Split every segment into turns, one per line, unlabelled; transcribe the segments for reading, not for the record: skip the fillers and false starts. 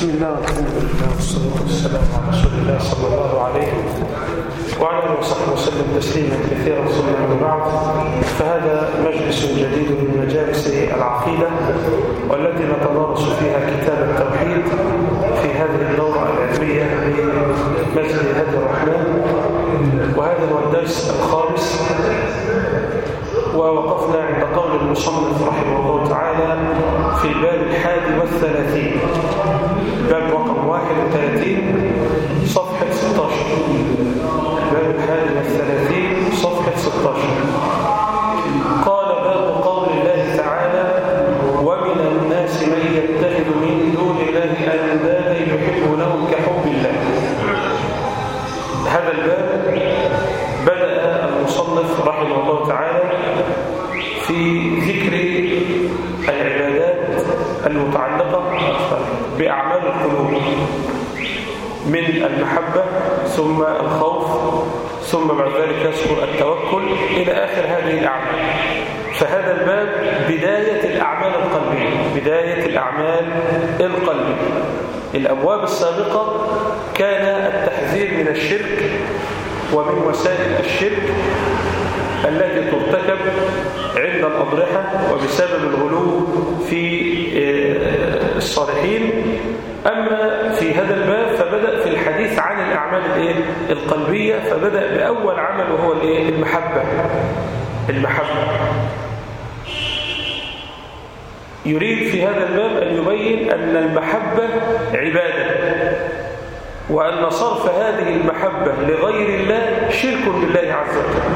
بسم الله والحمد لله والصلاة والسلام على رسول الله صلى الله عليه وعلى آله وصحبه وسلم تسليما كثيرا ثم أما بعد، فهذا مجلس جديد من مجالس العقيدة والتي نتدارس فيها كتاب التوحيد في هذه الدورة العلمية لمسجد هدي الرحمن، وهذا هو الدرس الخامس. ووقفنا عند قول المصنف رحمه الله تعالى في الباب 31، باب رقم 31 صفحة 16، باب 31 صفحة 16. قال: باب قول الله تعالى: ومن الناس من يتخذ من دون الله أندادا يحبونهم كحب الله. هذا الباب بدأ المصنف رحمه الله تعالى في ذكر العبادات المتعلقة بأعمال القلوب من المحبة ثم الخوف ثم بعد ذلك يذكر التوكل إلى آخر هذه الأعمال. فهذا الباب بداية الأعمال القلبية، بداية الأعمال القلبية. الأبواب السابقة كان التحذير من الشرك ومن وسائل الشرك التي ترتكب عند الأضرحة وبسبب الغلو في الصالحين. أما في هذا الباب فبدأ في الحديث عن الأعمال القلبية، فبدأ بأول عمل وهو المحبة. يريد في هذا الباب أن يبين أن المحبة عبادة، وأن صرف هذه المحبة لغير الله شرك بالله عز وجل.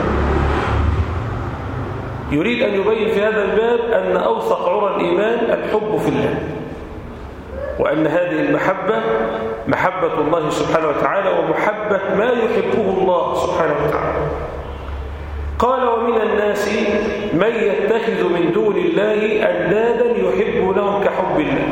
يريد أن يبين في هذا الباب أن أوثق عرى الإيمان الحب في الله، وأن هذه المحبة محبة الله سبحانه وتعالى ومحبة ما يحبه الله سبحانه وتعالى. قال: ومن الناس من يتخذ من دون الله أندادا يحبونهم كحب الله.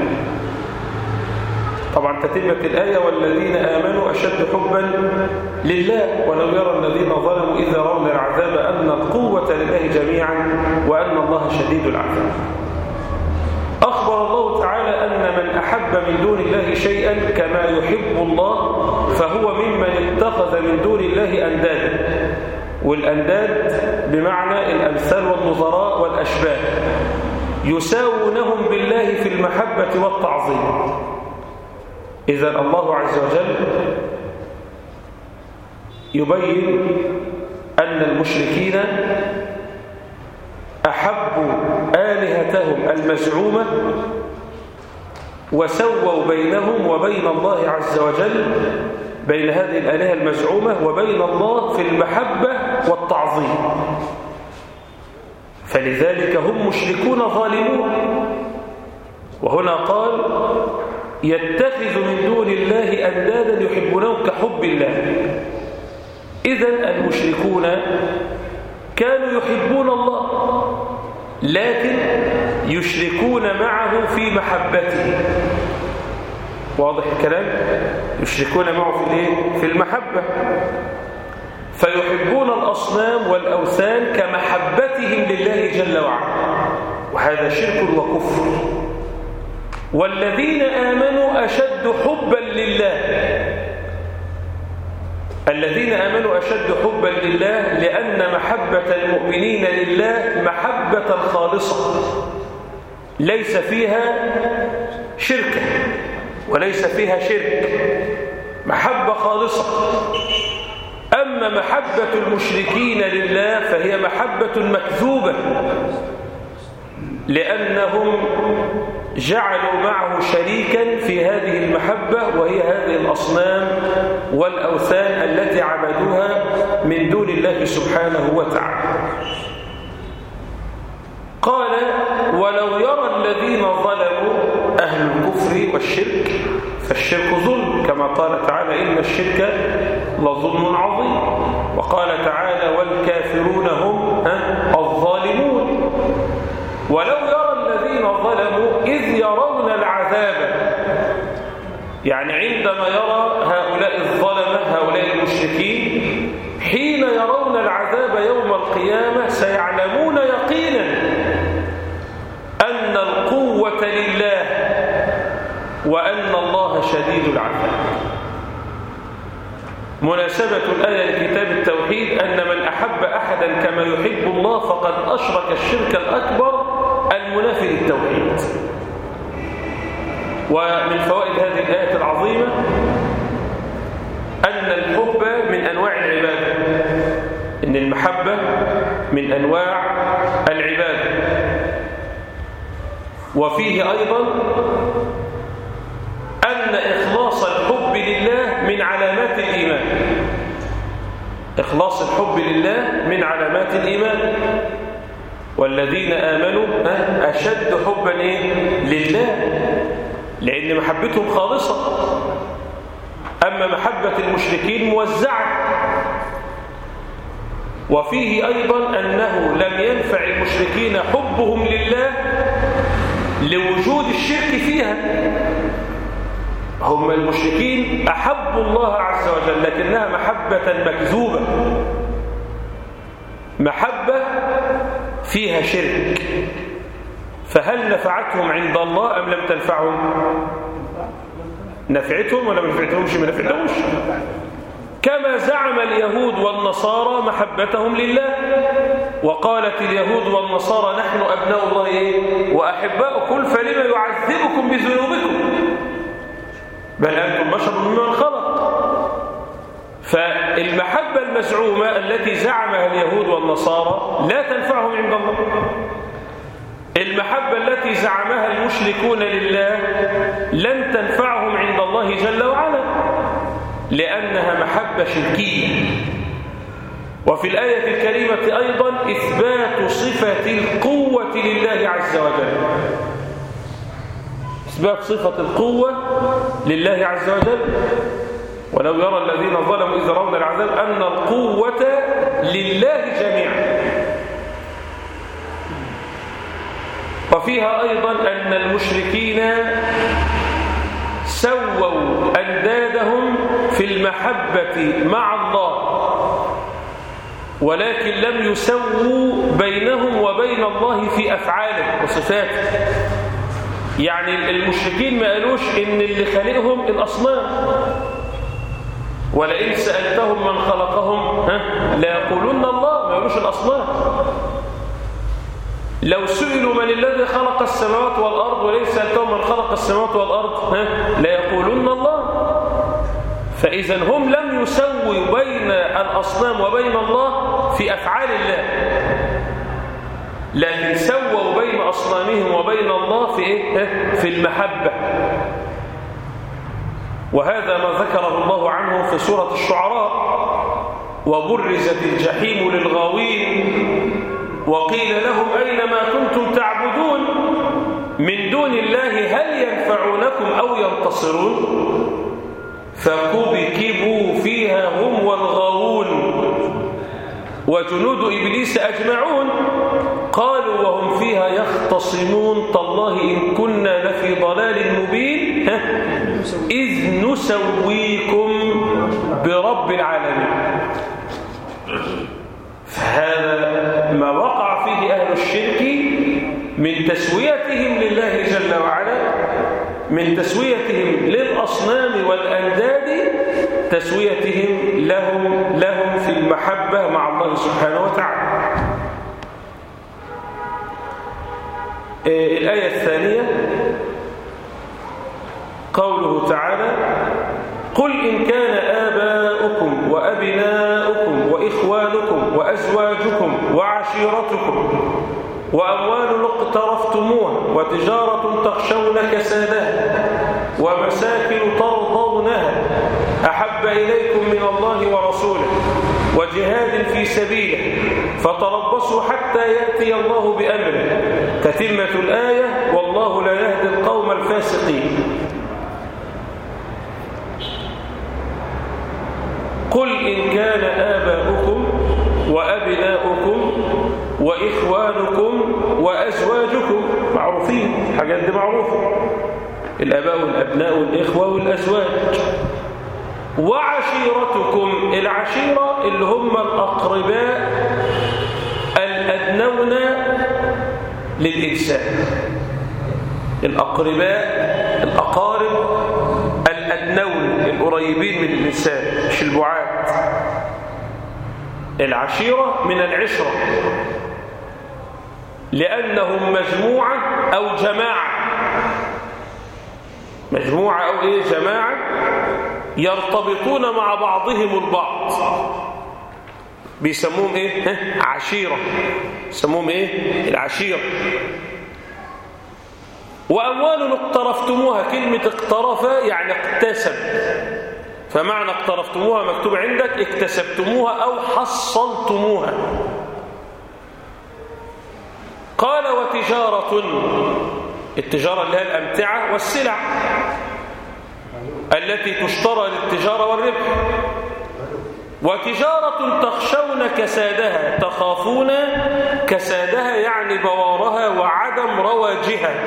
طبعا تتمة الآية: والذين آمنوا أشد حبا لله ولو يرى الذين ظلموا إذ يرون العذاب أن القوة لله جميعا وأن الله شديد العذاب. أخبر الله تعالى أن من أحب من دون الله شيئا كما يحب الله فهو ممن اتخذ من دون الله أندادا، والأنداد بمعنى الأمثال والنظراء والأشباه، يساوونهم بالله في المحبة والتعظيم. إذا الله عز وجل يبين أن المشركين أحبوا آلهتهم المزعومة وسووا بينهم وبين الله عز وجل، بين هذه الآلهة المزعومة وبين الله في المحبة والتعظيم، فلذلك هم مشركون ظالمون. وهنا قال: يتخذ من دون الله أندادا يحبونهم كحب الله. إذن المشركون كانوا يحبون الله لكن يشركون معه في محبته. واضح الكلام؟ يشركون معه في المحبة، فيحبون الأصنام والأوثان كمحبتهم لله جل وعلا، وهذا شرك وكفر. والذين آمنوا أشد حبا لله. الذين آمنوا أشد حبا لله لأن محبة المؤمنين لله محبة خالصة ليس فيها شرك وليس فيها شرك، محبة خالصة. أما محبة المشركين لله فهي محبة مكذوبة، لأنهم جعلوا معه شريكا في هذه المحبة، وهي هذه الأصنام والأوثان التي عبدوها من دون الله سبحانه وتعالى. قال: ولو يرى الذين ظلموا أهل الكفر والشرك، فالشرك ظلم كما قال تعالى: إن الشرك لظلم عظيم. وقال تعالى: والكافرون هم الظالمون. ولو يرى الذين ظلموا إذ يرون العذاب، يعني عندما يرى هؤلاء الظلمة هؤلاء المشركين حين يرون العذاب يوم القيامة سيعلمون يقينا أن القوة لله وأن الله الله شديد العذاب. مناسبة الآية لكتاب التوحيد أن من أحب أحدا كما يحب الله فقد أشرك الشرك الأكبر المنافي للتوحيد. ومن فوائد هذه الآية العظيمة أن الحب من أنواع العبادة، إن المحبة من أنواع العبادة. وفيه أيضا أن إخلاص الحب لله من علامات الإيمان. إخلاص الحب لله من علامات الإيمان. والذين آمنوا أشد حبا لله، لأن محبتهم خالصة. أما محبة المشركين موزعة. وفيه أيضا أنه لم ينفع المشركين حبهم لله لوجود الشرك فيها. هم المشركين أحبوا الله عز وجل لكنها محبة مكذوبة، محبة فيها شرك. فهل نفعتهم عند الله أم لم تنفعهم؟ نفعتهم ولا ما نفعتهمش؟ ما نفعتهمش. كما زعم اليهود والنصارى محبتهم لله، وقالت اليهود والنصارى نحن أبناء الله وأحباؤه، قل فلما يعذبكم بذنوبكم بل أنتم بشر ممن خلق. فالمحبة المزعومة التي زعمها اليهود والنصارى لا تنفعهم عند الله. المحبة التي زعمها المشركون لله لن تنفعهم عند الله جل وعلا، لأنها محبة شركية. وفي الآية الكريمة أيضا إثبات صفة القوة لله عز وجل، إثبات صفة القوة لله عز وجل. ولو يرى الذين ظلموا إذ يرون العذاب أن القوة لله جميعا. وفيها أيضا أن المشركين سووا أندادهم في المحبة مع الله، ولكن لم يسووا بينهم وبين الله في أفعاله وصفاته. يعني المشركين ما قالوش إن اللي خلقهم الأصنام، ولئن سألتهم من خلقهم لا يقولون الله، ما يقولوش الأصنام. لو سئلوا من الذي خلق السماوات والأرض ولئن سألتهم من خلق السماوات والأرض لا يقولون الله. فإذا هم لم يسووا بين الأصنام وبين الله في أفعال الله، لكن سووا بين أصنامهم وبين الله في المحبة. وهذا ما ذكره الله عنه في سورة الشعراء: وبرزت الجحيم للغاوين وقيل لهم أين ما كنتم تعبدون من دون الله هل ينفعونكم أو ينتصرون فكبكبوا فيها هم والغاوون وجنود إبليس أجمعون قالوا وهم فيها يختصمون تالله إن كنا لفي ضلال مبين إذ نسويكم برب العالمين. فهذا ما وقع فيه أهل الشرك من تسويتهم لله جل وعلا، من تسويتهم للأصنام والأنداد، تسويتهم لهم في المحبة مع الله سبحانه وتعالى. الآية الثانية قوله تعالى: قل إن كان آباؤكم وأبناؤكم وإخوانكم وأزواجكم وعشيرتكم وأموال اقترفتموها وتجارة تخشون كسادها ومساكن ترضونها أحب إليكم من الله ورسوله وجهاد في سبيله فتربصوا حتى يأتي الله بأمره. تتمة الآية: والله لا يهدي القوم الفاسقين. قل إن كان آباؤكم وأبناؤكم وإخوانكم وأزواجكم، معروفين، الحاجات دي معروفة، الآباء والأبناء والإخوة والأزواج. وعشيرتكم، العشيرة اللي هم الأقرباء الأدنون للإنسان، الأقرباء الأقارب القريبين من الإنسان مش البعاد. العشيرة من العشرة لأنهم مجموعة أو جماعة، مجموعة أو جماعة يرتبطون مع بعضهم البعض، بيسموهم عشيرة، يسموهم العشيرة. وأموال اقترفتموها، كلمة اقترف يعني اكتسب، فمعنى اقترفتموها مكتوب عندك اكتسبتموها أو حصلتموها. قال وتجارة، التجارة اللي هي الأمتعة والسلع التي تشترى للتجارة والربح. وتجارة تخشون كسادها، تخافون كسادها يعني بوارها وعدم رواجها.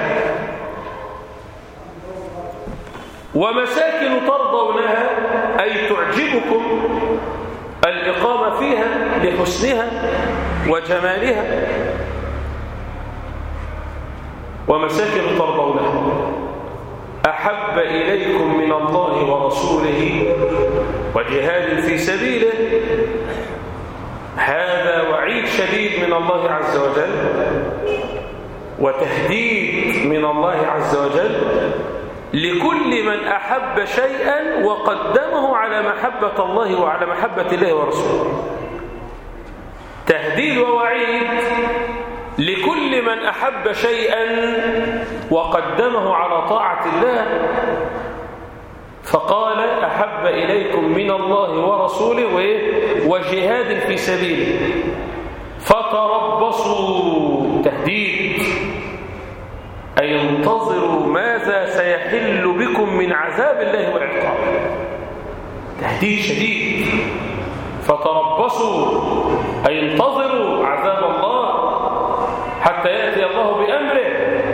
ومساكن ترضونها أي تعجبكم الإقامة فيها لحسنها وجمالها. ومساكن ترضونها أحب إليكم من الله ورسوله وجهاد في سبيله. هذا وعيد شديد من الله عز وجل وتهديد من الله عز وجل لكل من أحب شيئا وقدمه على محبة الله وعلى محبة الله ورسوله. تهديد ووعيد لكل من أحب شيئا وقدمه على طاعة الله. فقال أحب إليكم من الله ورسوله وجهاد في سبيله فتربصوا، تهديد أي انتظروا ماذا سيحل بكم من عذاب الله وعقابه. تهديد شديد. فتربصوا أي انتظروا عذاب الله حتى يأتي الله بأمره،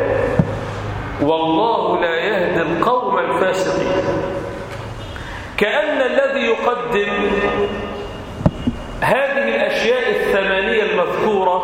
والله لا يهدي القوم الفاسقين. كأن الذي يقدم هذه الأشياء الثمانية المذكورة،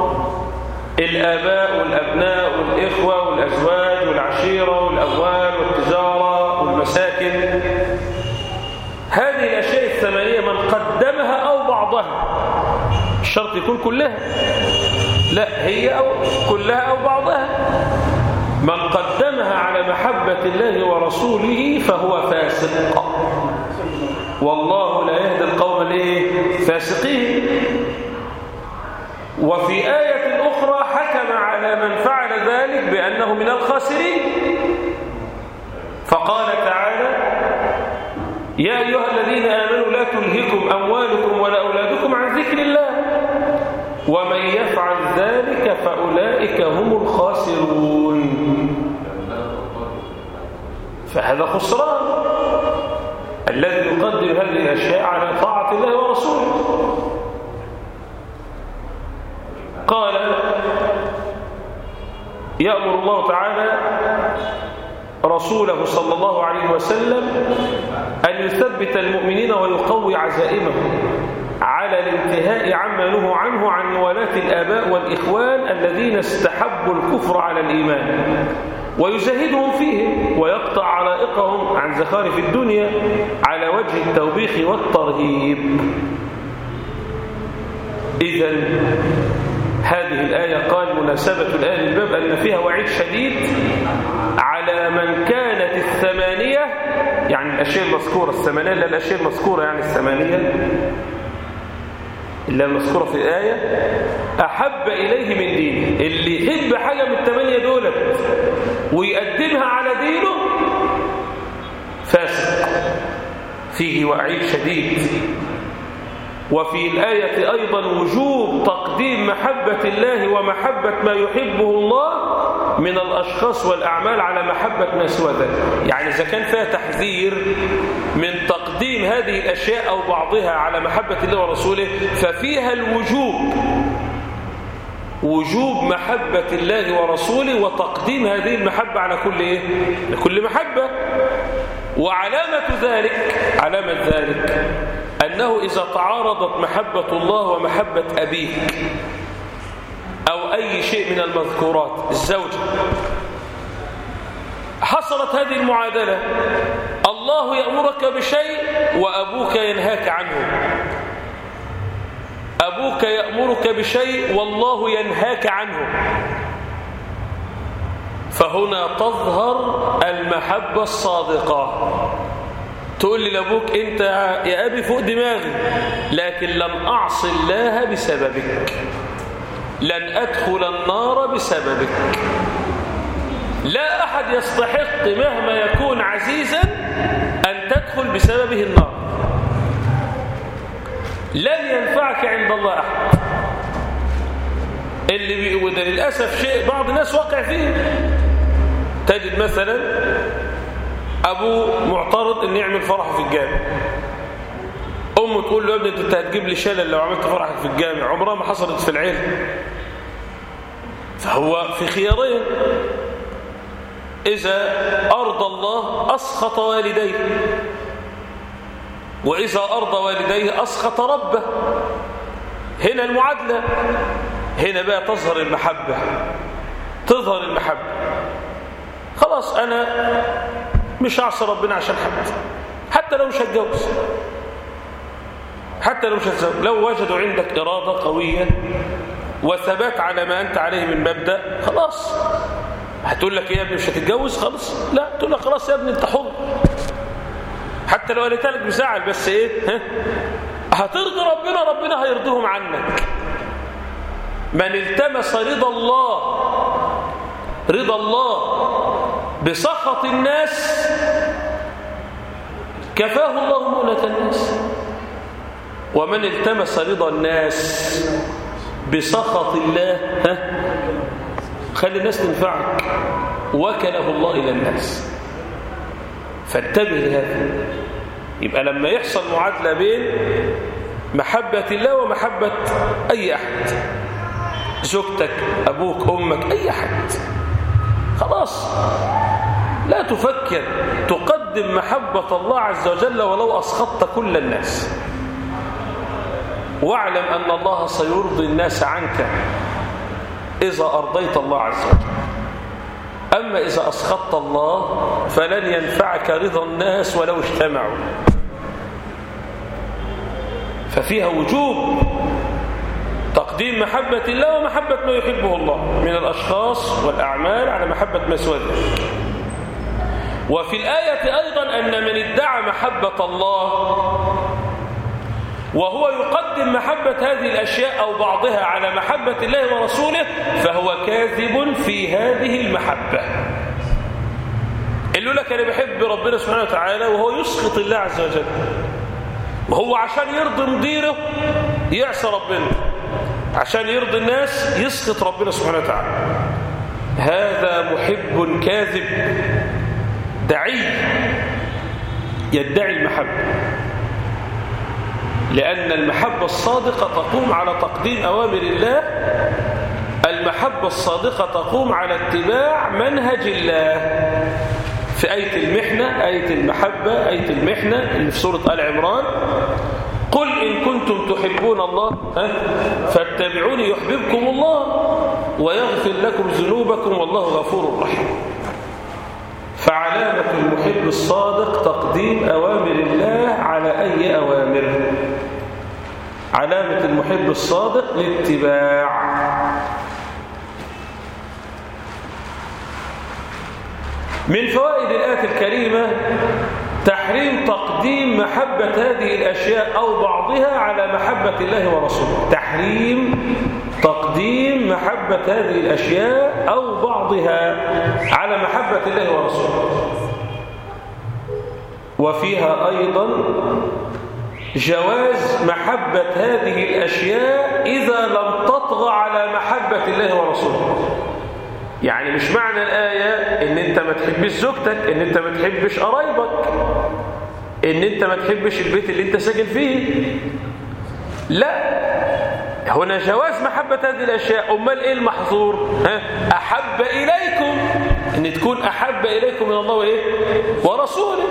الآباء والأبناء والإخوة والأزواج والعشيرة والأموال والتجارة والمساكن، هذه الأشياء الثمانية من قدمها أو بعضها، الشرط يكون كلها، لا هي أو كلها أو بعضها، من قدمها على محبة الله ورسوله فهو فاسق، والله لا يهدي القوم الفاسقين. وفي آية أخرى حكم على من فعل ذلك بأنه من الخاسرين، فقال تعالى يا أيها الذين آمنوا لا تلهكم أموالكم ولا أولادكم عن ذكر الله ومن يفعل ذلك فأولئك هم الخاسرون. فهذا خسران الذي يقدم هذه الأشياء على طاعة الله ورسوله. قال يأمر الله تعالى رسوله صلى الله عليه وسلم أن يثبت المؤمنين ويقوي عزائمهم على الانتهاء عما نهوا عنه عن موالاة الآباء والإخوان الذين استحبوا الكفر على الإيمان، ويزهدهم فيهم ويقطع علائقهم عن زخارف الدنيا على وجه التوبيخ والترهيب. إذن هذه الآية قال مناسبة الآية للباب أن فيها وعيد شديد على من كانت الثمانية، يعني الأشياء المذكورة الثمانية، لا الأشياء المذكورة يعني الثمانية إلا المذكورة في الآية، أحب إليه من دينه. اللي يحب حاجة من الثمانية دولت ويقدمها على دينه فاسق، فيه وعيد شديد. وفي الآية أيضا وجوب تقديم محبة الله ومحبة ما يحبه الله من الأشخاص والأعمال على محبة ما سوى ذلك. يعني إذا كان فيها تحذير من تقديم هذه الأشياء أو بعضها على محبة الله ورسوله، ففيها الوجوب، وجوب محبة الله ورسوله وتقديم هذه المحبة على كل محبة. وعلامة ذلك أنه إذا تعارضت محبة الله ومحبة أبيك أو أي شيء من المذكورات، الزوجة، حصلت هذه المعادلة، الله يأمرك يأمرك بشيء وأبوك ينهاك عنه. أبوك يأمرك بشيء والله ينهاك عنه. فهنا تظهر المحبة الصادقة. تقول لي لأبوك أنت يا أبي فوق دماغي، لكن لن أعصي الله بسببك، لن أدخل النار بسببك. لا أحد يستحق مهما يكون عزيزا أن تدخل بسببه النار. لن ينفعك عند الله أحد. وده للأسف شيء بعض الناس واقع فيه. تجد مثلا أبوه معترض أن يعمل فرحه في الجامع، أمه تقول له يا ابني أنت هتجيب لي شلل لو عملت فرحك في الجامع، عمرها ما حصلت في العيلة. فهو في خيارين: إذا أرضى الله أسخط والديه، وإذا أرضى والديه أسخط ربه. هنا المعادلة، هنا بقى تظهر المحبة. تظهر المحبة. خلاص أنا مش هعصي ربنا عشان حتى لو مش هتجوز، حتى لو مش هتجوز. لو وجدوا عندك إرادة قوية وثبات على ما أنت عليه من مبدأ، خلاص. هتقول لك إيه يا ابني مش هتتجوز؟ خلاص لا، تقول لك خلاص يا ابني أنت حر، حتى لو قالت لك بزعل، بس إيه هترضي ربنا، ربنا هيرضيهم عنك. من التمس رضا الله بسخط الناس كفاه الله مؤنة الناس، ومن التمس رضا الناس بسخط الله خلي الناس تنفعك، وكله الله إلى الناس. فانتبه لهذا. يبقى لما يحصل معادلة بين محبة الله ومحبة أي أحد، زوجتك، أبوك، أمك، أي أحد، خلاص لا تفكر، تقدم محبة الله عز وجل ولو أسخطت كل الناس. واعلم أن الله سيرضي الناس عنك إذا أرضيت الله عز وجل. أما إذا أسخطت الله فلن ينفعك رضا الناس ولو اجتمعوا. ففيها وجوب تقديم محبة الله ومحبة ما يحبه الله من الأشخاص والأعمال على محبة ما سوى ذلك. وفي الآية أيضا أن من ادعى محبة الله وهو يقدم محبة هذه الأشياء أو بعضها على محبة الله ورسوله فهو كاذب في هذه المحبة. اللي يقول لك أنا بحب ربنا سبحانه وتعالى وهو يسخط الله عز وجل، وهو عشان يرضي مديره يعصى ربنا، عشان يرضي الناس يسخط ربنا سبحانه وتعالى، هذا محب كاذب دعي يدعي المحبة. لأن المحبة الصادقة تقوم على تقديم أوامر الله، المحبة الصادقة تقوم على اتباع منهج الله. في آية المحنة، آية المحبة، آية المحنة اللي في سورة آل عمران: قل إن كنتم تحبون الله فاتبعوني يحببكم الله ويغفر لكم ذنوبكم والله غفور رحيم. فعلامة المحب الصادق تقديم أوامر الله على أي أوامر. علامة المحب الصادق الاتباع. من فوائد الآية الكريمة تحريم تقديم محبة هذه الأشياء أو بعضها على محبة الله ورسوله. تحريم تقديم محبة هذه الأشياء أو بعضها على محبة الله ورسوله. وفيها أيضا جواز محبة هذه الأشياء إذا لم تطغى على محبة الله ورسوله. يعني مش معنى الآية إن أنت ما تحبش زوجتك، إن أنت ما تحبش قرايبك، إن أنت ما تحبش البيت اللي أنت ساكن فيه. لا، هنا جواز محبة هذه الأشياء. أمال إيه المحظور؟ أحب إليكم، إن تكون أحب إليكم من الله وإيه؟ ورسوله.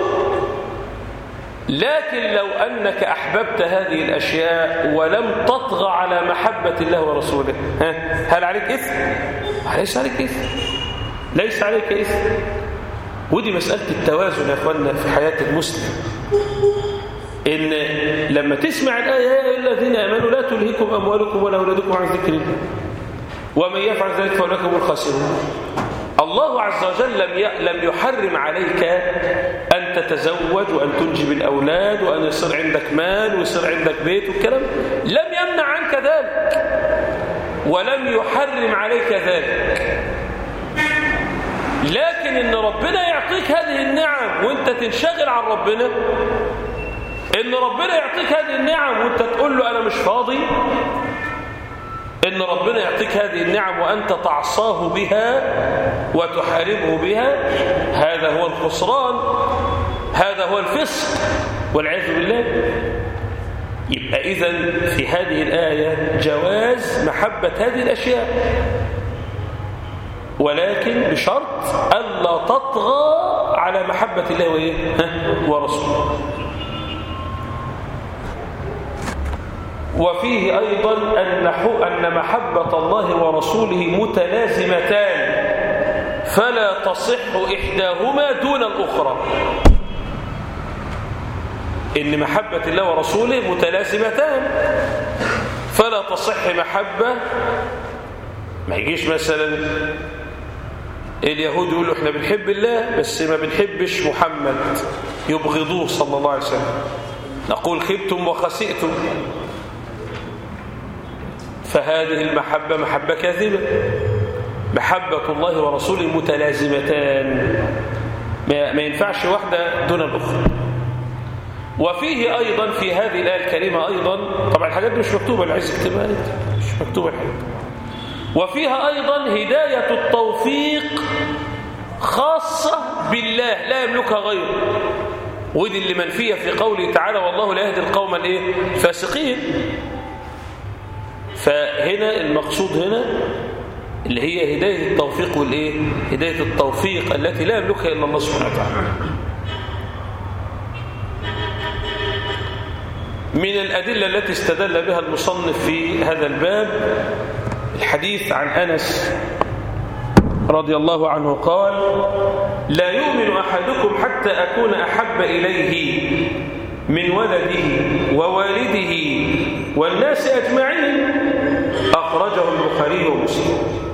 لكن لو أنك أحببت هذه الأشياء ولم تطغى على محبة الله ورسوله، هل عليك إثم؟ ليس عليك إثم، ليس عليك إثم. ودي مسألة التوازن يا أخوانا في حياة المسلم، إن لما تسمع الآية يا أيها الذين آمنوا لا تلهكم أموالكم ولا أولادكم عن ذكر الله ومن يفعل ذلك فأولئك هم الخاسرون. الله عز وجل لم يحرم عليك أن تتزوج وأن تنجب الأولاد وأن يصير عندك مال ويصير عندك بيت والكلام، لم يمنع عنك ذلك ولم يحرم عليك ذلك، لكن إن ربنا يعطيك هذه النعم وأنت تنشغل عن ربنا، إن ربنا يعطيك هذه النعم وأنت تقول له أنا مش فاضي، إن ربنا يعطيك هذه النعم وأنت تعصاه بها وتحاربه بها، هذا هو الخسران، هذا هو الفسق والعياذ بالله. يبقى إذن في هذه الآية جواز محبة هذه الأشياء، ولكن بشرط ألا تطغى على محبة الله ورسوله. وفيه أيضا أن محبة الله ورسوله متلازمتان فلا تصح إحداهما دون الأخرى، إن محبة الله ورسوله متلازمتان فلا تصح محبة. ما يجيش مثلا اليهود يقولوا احنا بنحب الله بس ما بنحبش محمد، يبغضوه صلى الله عليه وسلم، نقول خبتم وخسئتم، فهذه المحبة محبة كاذبة. محبة الله ورسوله متلازمتان، ما ينفعش واحدة دون الأخرى. وفيه أيضا في هذه الآية الكريمة أيضا، طبعا الحاجات دي مش مكتوبة، العز اكتبها مش مكتوبة الحاجات، وفيها أيضا هداية التوفيق خاصة بالله لا يملكها غيره، ودي اللي منفية في قوله تعالى والله لا يهدي القوم الفاسقين. فهنا المقصود هنا اللي هي هداية التوفيق هداية التوفيق التي لا يملكها إلا الله سبحانه وتعالى. من الأدلة التي استدل بها المصنف في هذا الباب الحديث عن أنس رضي الله عنه قال لا يؤمن أحدكم حتى أكون أحب إليه من ولده ووالده والناس أجمعين، أخرجه البخاري ومسلم.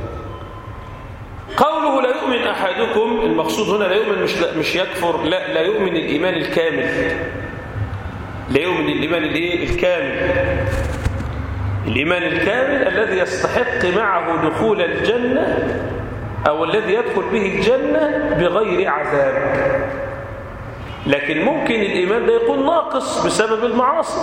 قوله لا يؤمن أحدكم، المقصود هنا لا يؤمن مش يكفر، لا يؤمن الإيمان الكامل، لا يؤمن الإيمان الكامل، الإيمان الكامل الذي يستحق معه دخول الجنة أو الذي يدخل به الجنة بغير عذاب. لكن ممكن الإيمان ده يكون ناقص بسبب المعاصي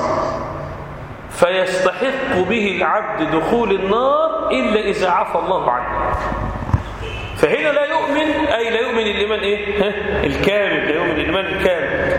فيستحق به العبد دخول النار إلا إذا عفى الله عنه. فهنا لا يؤمن أي لا يؤمن الإيمان الكامل، لا يؤمن الإيمان الكامل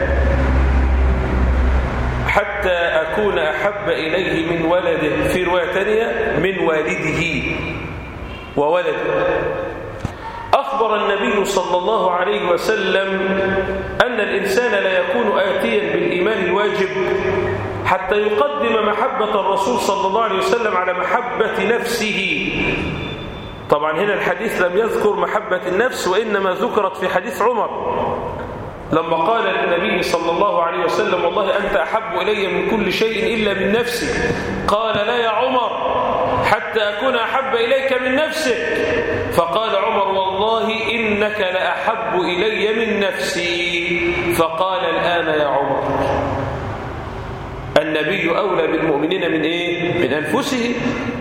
حتى أكون أحب إليه من ولده، في رواية ثانية من والده وولده. أخبر النبي صلى الله عليه وسلم أن الإنسان لا يكون آتيا بالإيمان الواجب حتى يقدم محبة الرسول صلى الله عليه وسلم على محبة نفسه. طبعا هنا الحديث لم يذكر محبة النفس، وإنما ذكرت في حديث عمر لما قال للنبي صلى الله عليه وسلم والله أنت أحب إلي من كل شيء إلا من نفسي، قال لا يا عمر حتى أكون أحب إليك من نفسك، فقال عمر والله إنك لأحب إلي من نفسي، فقال الآن يا عمر. النبي أولى بالمؤمنين من من أنفسهم.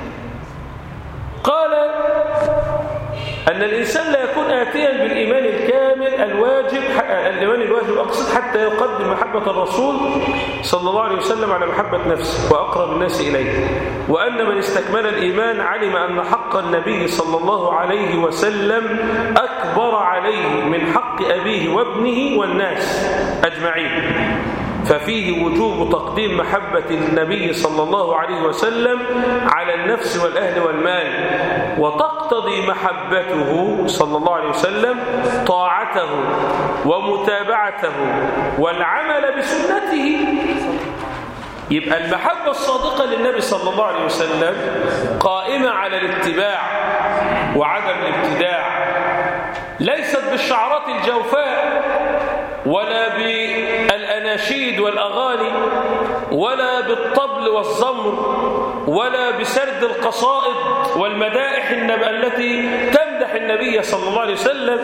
قال أن الإنسان لا يكون آتيا بالإيمان الكامل الواجب، الإيمان الواجب أقصد، حتى يقدم محبة الرسول صلى الله عليه وسلم على محبة نفسه وأقرب الناس إليه، وأن من استكمل الإيمان علم أن حق النبي صلى الله عليه وسلم أكبر عليه من حق أبيه وابنه والناس أجمعين، ففيه وجوب تقديم محبة النبي صلى الله عليه وسلم على النفس والأهل والمال، وتقتضي محبته صلى الله عليه وسلم طاعته ومتابعته والعمل بسنته. يبقى المحبة الصادقة للنبي صلى الله عليه وسلم قائمة على الاتباع وعدم الابتداع، ليست بالشعرات الجوفاء ولا بالأناشيد والأغاني ولا بالطبل والزمر ولا بسرد القصائد والمدائح التي تمدح النبي صلى الله عليه وسلم،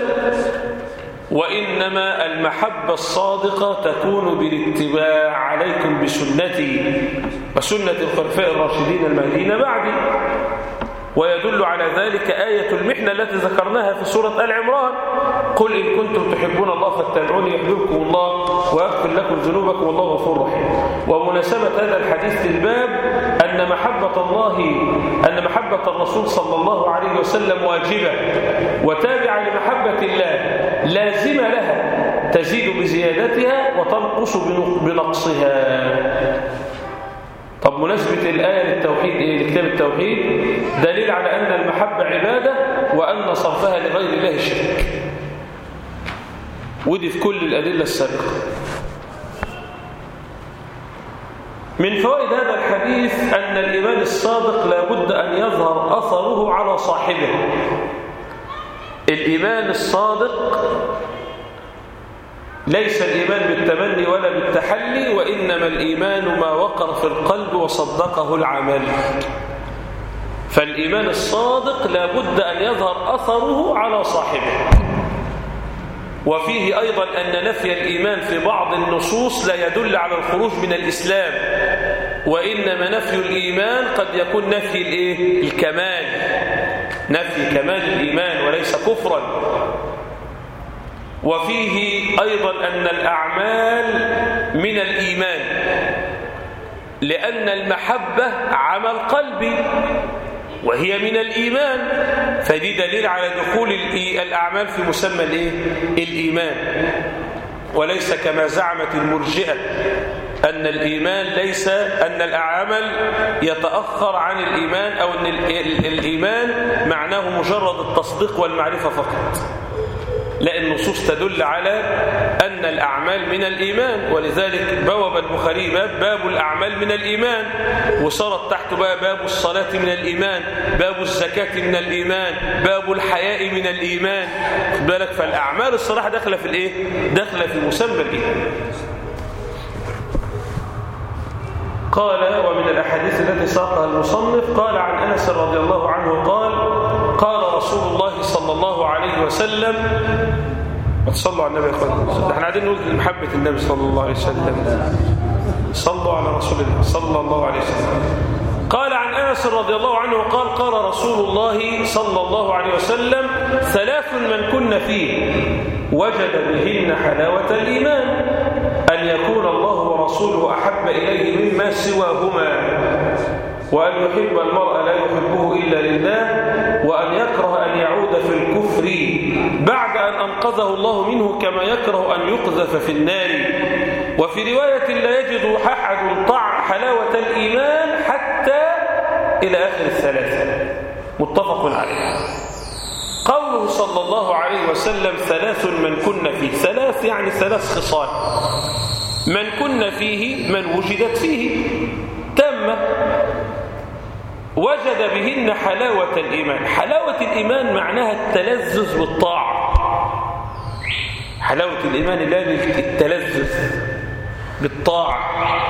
وإنما المحبة الصادقة تكون بالاتباع عليكم بسنتي وسنة الخلفاء الراشدين المهديين بعدي. ويدل على ذلك آية المحنة التي ذكرناها في سورة آل عمران: قل إن كنتم تحبون الله فاتبعوني يحببكم الله ويغفر لكم ذنوبكم والله غفور رحيم. ومناسبة هذا الحديث للباب أن محبة الرسول صلى الله عليه وسلم واجبة وتابعة لمحبة الله، لازمة لها، تزيد بزيادتها وتنقص بنقصها. طب مناسبة الآية للتوحيد لكتاب التوحيد دليل على أن المحبة عبادة وأن صرفها لغير الله شرك، ودي في كل الأدلة السابقة. من فوائد هذا الحديث أن الإيمان الصادق لابد أن يظهر أثره على صاحبه. الإيمان الصادق ليس الإيمان بالتمني ولا بالتحلي، وإنما الإيمان ما وقر في القلب وصدقه العمل. فالإيمان الصادق لابد أن يظهر أثره على صاحبه. وفيه أيضا أن نفي الإيمان في بعض النصوص لا يدل على الخروج من الإسلام، وإنما نفي الإيمان قد يكون نفي الكمال، نفي كمال الإيمان وليس كفرا. وفيه أيضا أن الأعمال من الإيمان، لأن المحبة عمل قلبي وهي من الإيمان، فدي دليل على دخول الأعمال في مسمى الإيمان، وليس كما زعمت المرجئة أن الإيمان ليس أن العمل يتأخر عن الإيمان، أو أن الإيمان معناه مجرد التصديق والمعرفة فقط. لا، النصوص تدل على أن الأعمال من الإيمان، ولذلك بواب البخاري باب الأعمال من الإيمان، وصارت تحت باب الصلاة من الإيمان، باب الزكاة من الإيمان، باب الحياء من الإيمان. خد بالك، فالأعمال الصلاة داخلة في داخلة في مسمى الإيمان. قال: ومن الأحاديث التي ساقها المصنف قال عن أنس رضي الله عنه قال: قال رسول الله صلى الله عليه وسلم، صلوا على النبي يا اخوان، احنا قاعدين نقول محبة النبي صلى الله عليه وسلم، صلوا على رسول الله صلى الله عليه وسلم. قال عن أنس رضي الله عنه قال: قال رسول الله صلى الله عليه وسلم: ثلاث من كن فيه وجد بهن حلاوة الإيمان، أن يكون الله ورسوله أحب إليه مما سواهما، وأن يحب المرء لا يحبه إلا لله، وأن يكره أن يعود في الكفر بعد أن أنقذه الله منه كما يكره أن يقذف في النار. وفي رواية: لا يجد أحد طعم حلاوة الإيمان حتى إلى آخر الثلاثة، متفق عليه. قوله صلى الله عليه وسلم: ثلاث من كن فيه، ثلاث يعني ثلاث خصال، من كن فيه من وجدت فيه تامة، وجد بهن حلاوة الإيمان. حلاوة الإيمان معناها التلذذ بالطاعة، حلاوة الإيمان لا التلذذ بالطاعة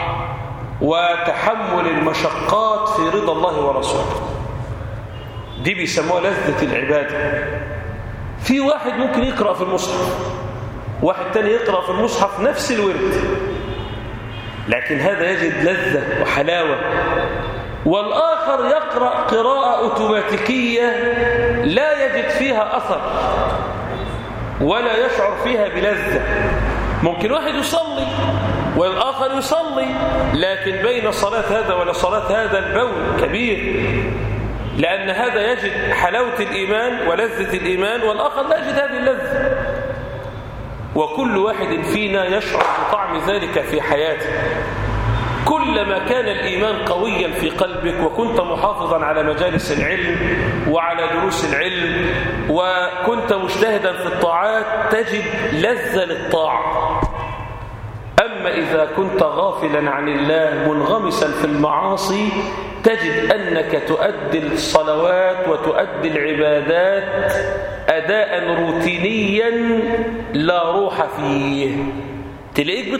وتحمل المشقات في رضا الله ورسوله، دي بيسموها لذة العبادة. في واحد ممكن يقرأ في المصحف، واحد تاني يقرأ في المصحف نفس الورد، لكن هذا يجد لذة وحلاوة، والآخر يقرأ قراءة أوتوماتيكية لا يجد فيها أثر ولا يشعر فيها بلذة. ممكن واحد يصلي والآخر يصلي، لكن بين صلاة هذا ولا صلاة هذا البون كبير، لأن هذا يجد حلاوة الإيمان ولذة الإيمان، والآخر لا يجد هذه اللذة. وكل واحد فينا يشعر بطعم ذلك في حياته. كلما كان الإيمان قويا في قلبك وكنت محافظا على مجالس العلم وعلى دروس العلم وكنت مجتهدا في الطاعات، تجد لذة للطاعة. أما إذا كنت غافلا عن الله منغمسا في المعاصي، تجد أنك تؤدي الصلوات وتؤدي العبادات أداء روتينيا لا روح فيه. تلاقيك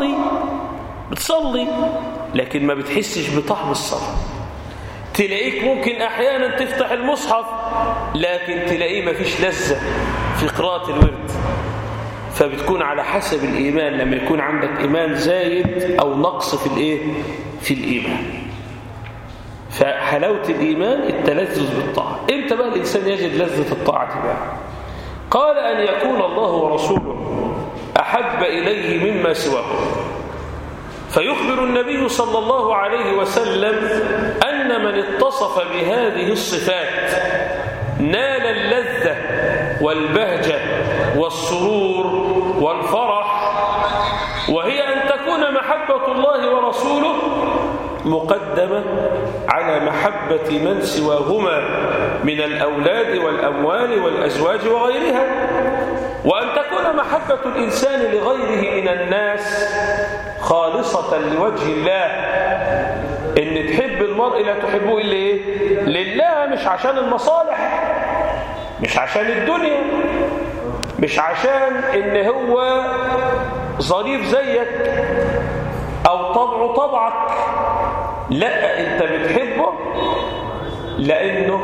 بتصلي لكن ما بتحسش بطعم الصلاة. تلاقيك ممكن أحيانا تفتح المصحف لكن تلاقيه ما فيش لذة في قراءة الورد. فبتكون على حسب الإيمان، لما يكون عندك إيمان زايد أو نقص في الإيمان. فحلاوة الإيمان التلذذ بالطاعة. إمتى بقى الإنسان يجد لذة الطاعة بقى؟ قال أن يكون الله ورسوله أحب إليه مما سواه. فيخبر النبي صلى الله عليه وسلم أن من اتصف بهذه الصفات نال اللذة والبهجة والسرور والفرح، وهي أن تكون محبة الله ورسوله مقدمة على محبة من سواهما من الأولاد والأموال والأزواج وغيرها، وأن تكون محبة الإنسان لغيره من الناس خالصة لوجه الله. إن تحب المرء لا تحبه إلا إيه؟ لله، مش عشان المصالح، مش عشان الدنيا، مش عشان إن هو ظريف زيك أو طبعه طبعك. لا، أنت بتحبه لأنه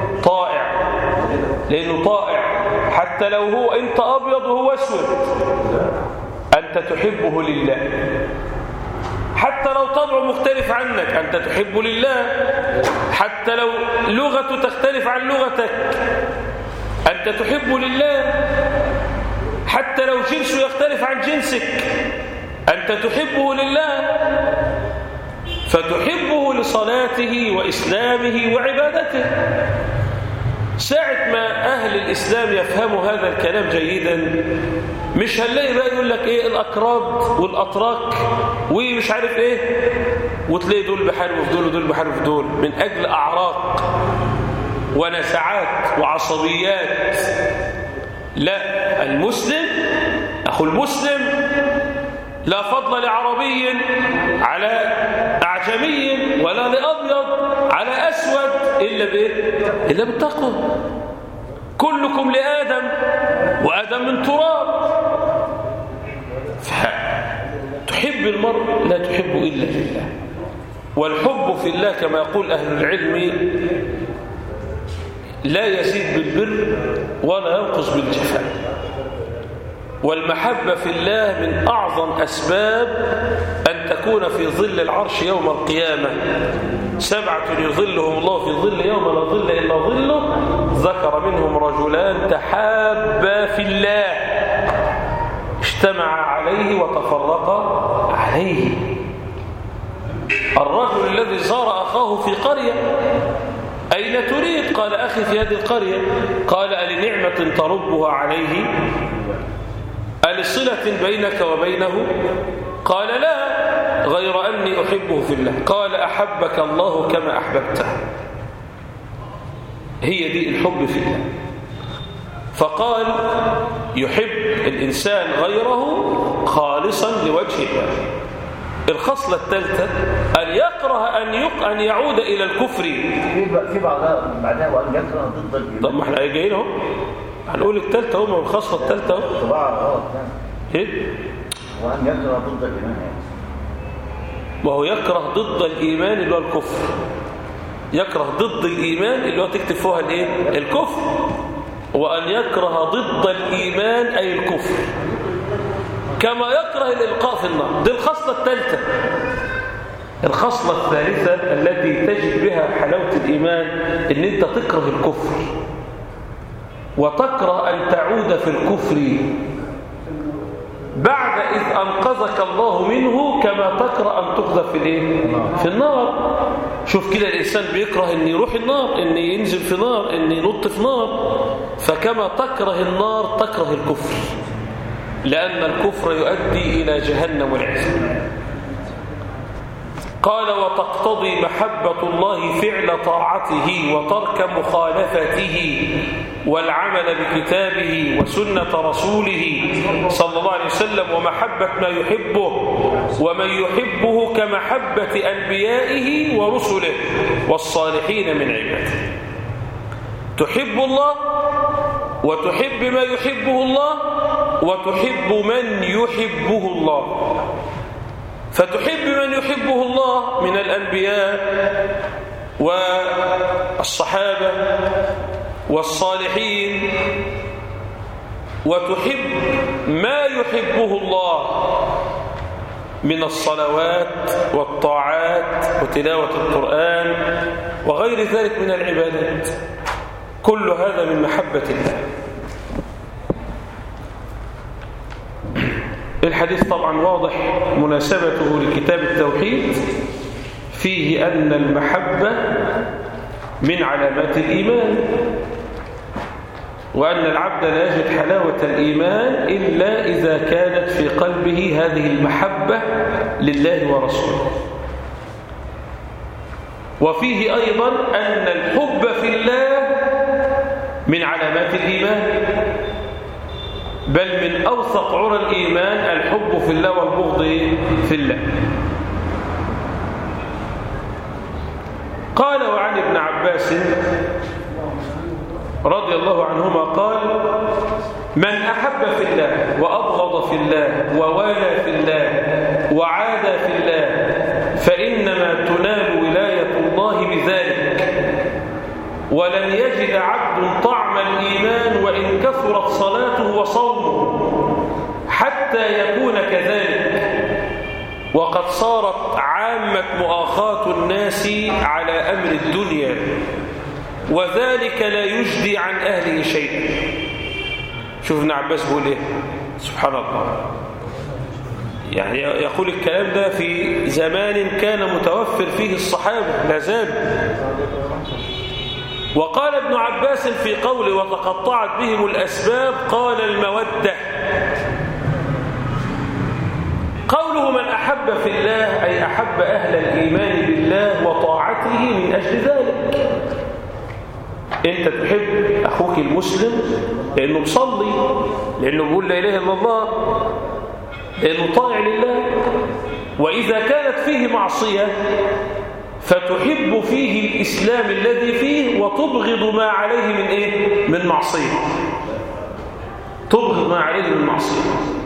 طائع حتى لو هو أنت أبيض وهو أسود، أنت تحبه لله. حتى لو طبعه مختلف عنك أنت تحبه لله. حتى لو لغته تختلف عن لغتك أنت تحبه لله. حتى لو جنسه يختلف عن جنسك أنت تحبه لله. فتحبه لصلاته وإسلامه وعبادته. ساعة ما أهل الإسلام يفهموا هذا الكلام جيدا، مش هنلاقي بقى يقول لك إيه الأكراد والأتراك ومش عارف إيه، وتلاقي دول بحاربوا في دول ودول بحاربوا في دول من أجل أعراق ونزعات وعصبيات. لا، المسلم أخو المسلم لا فضل لعربي على أعجمي ولا لأبيض على أسود إلا بالتقوى. كلكم لآدم وآدم من تراب. فتحب المرء لا تحب إلا لله. والحب في الله كما يقول أهل العلم لا يزيد بالبر ولا ينقص بالجفاء. والمحبة في الله من أعظم أسباب أن تكون في ظل العرش يوم القيامة. 7 يظلهم الله في ظل يوم لا ظل إلا ظله، ذكر منهم رجلان تحابا في الله اجتمعا عليه وتفرقا عليه. الرجل الذي زار أخاه في قرية، أين تريد؟ قال أخي في هذه القرية. قال ألنعمة تربها عليه؟ ألصلة بينك وبينه؟ قال لا، غير أني أحبه في الله. قال أحبك الله كما أحببته. هي دي الحب في الله. فقال يحب الإنسان غيره خالصا لوجه الله. الخصلة الثالثة أن يكره أن يعود إلى الكفر.
في بعدها وأن يكره ضد الإيمان.
طب ما احنا جايين اهو هنقول الثالثة اهو، الخصلة الثالثة اهو. ايه؟
وأن يكره ضد الإيمان.
وهو يكره ضد الإيمان اللي هو الكفر. يكره ضد الإيمان اللي هو تكتب فيها الايه؟ الكفر. وأن يكره ضد الإيمان أي الكفر، كما يكره الإلقاء في النار. دي الخصلة الثالثة. الخصلة الثالثة التي تجد بها حلاوة الإيمان إن أنت تكره الكفر وتكره أن تعود في الكفر بعد إذ أنقذك الله منه، كما تكره أن تقذف في النار. شوف كده الإنسان بيكره أن يروح النار، أن ينزل في نار، أن ينط في نار. فكما تكره النار تكره الكفر، لأن الكفر يؤدي إلى جهنم والعياذ. قال وتقتضي محبة الله فعل طاعته وترك مخالفته والعمل بكتابه وسنة رسوله صلى الله عليه وسلم، ومحبة ما يحبه ومن يحبه كمحبة أنبيائه ورسله والصالحين من عباده. تحب الله وتحب ما يحبه الله وتحب من يحبه الله. فتحب من يحبه الله من الأنبياء والصحابة والصالحين، وتحب ما يحبه الله من الصلوات والطاعات وتلاوة القرآن وغير ذلك من العبادات. كل هذا من محبة الله. الحديث طبعا واضح مناسبته لكتاب التوحيد، فيه أن المحبة من علامات الإيمان، وأن العبد لا يجد حلاوة الإيمان إلا إذا كانت في قلبه هذه المحبة لله ورسوله. وفيه أيضا أن الحب في الله من علامات الإيمان، بل من أوثق عرى الإيمان الحب في الله والبغض في الله. قال وعن ابن عباس رضي الله عنهما قال: من أحب في الله وأبغض في الله ووالى في الله وعادى في الله فإنما تنال ولاية الله بذلك، ولن يجد عبد طعم الإيمان وإن كثرت صلاته وصومه حتى يكون كذلك. وقد صارت عامة مؤاخاة الناس على أمر الدنيا، وذلك لا يجدي عن أهله شيئا. شوف ابن عباس بيقول إيه، سبحان الله، يعني يقول الكلام ده في زمان كان متوفر فيه الصحابة لا زال. وقال ابن عباس في قوله وتقطعت بهم الأسباب قال المودة. قوله من أحب في الله أي أحب أهل الإيمان بالله وطاعته من أجل ذلك. أنت تحب أخوك المسلم لأنه مصلي، لأنه بيقول لا إله إلا الله، لأنه طائع لله. وإذا كانت فيه معصية فتحب فيه الإسلام الذي فيه وتبغض ما عليه من إيه؟ من معصية. تبغض ما عليه من معصية.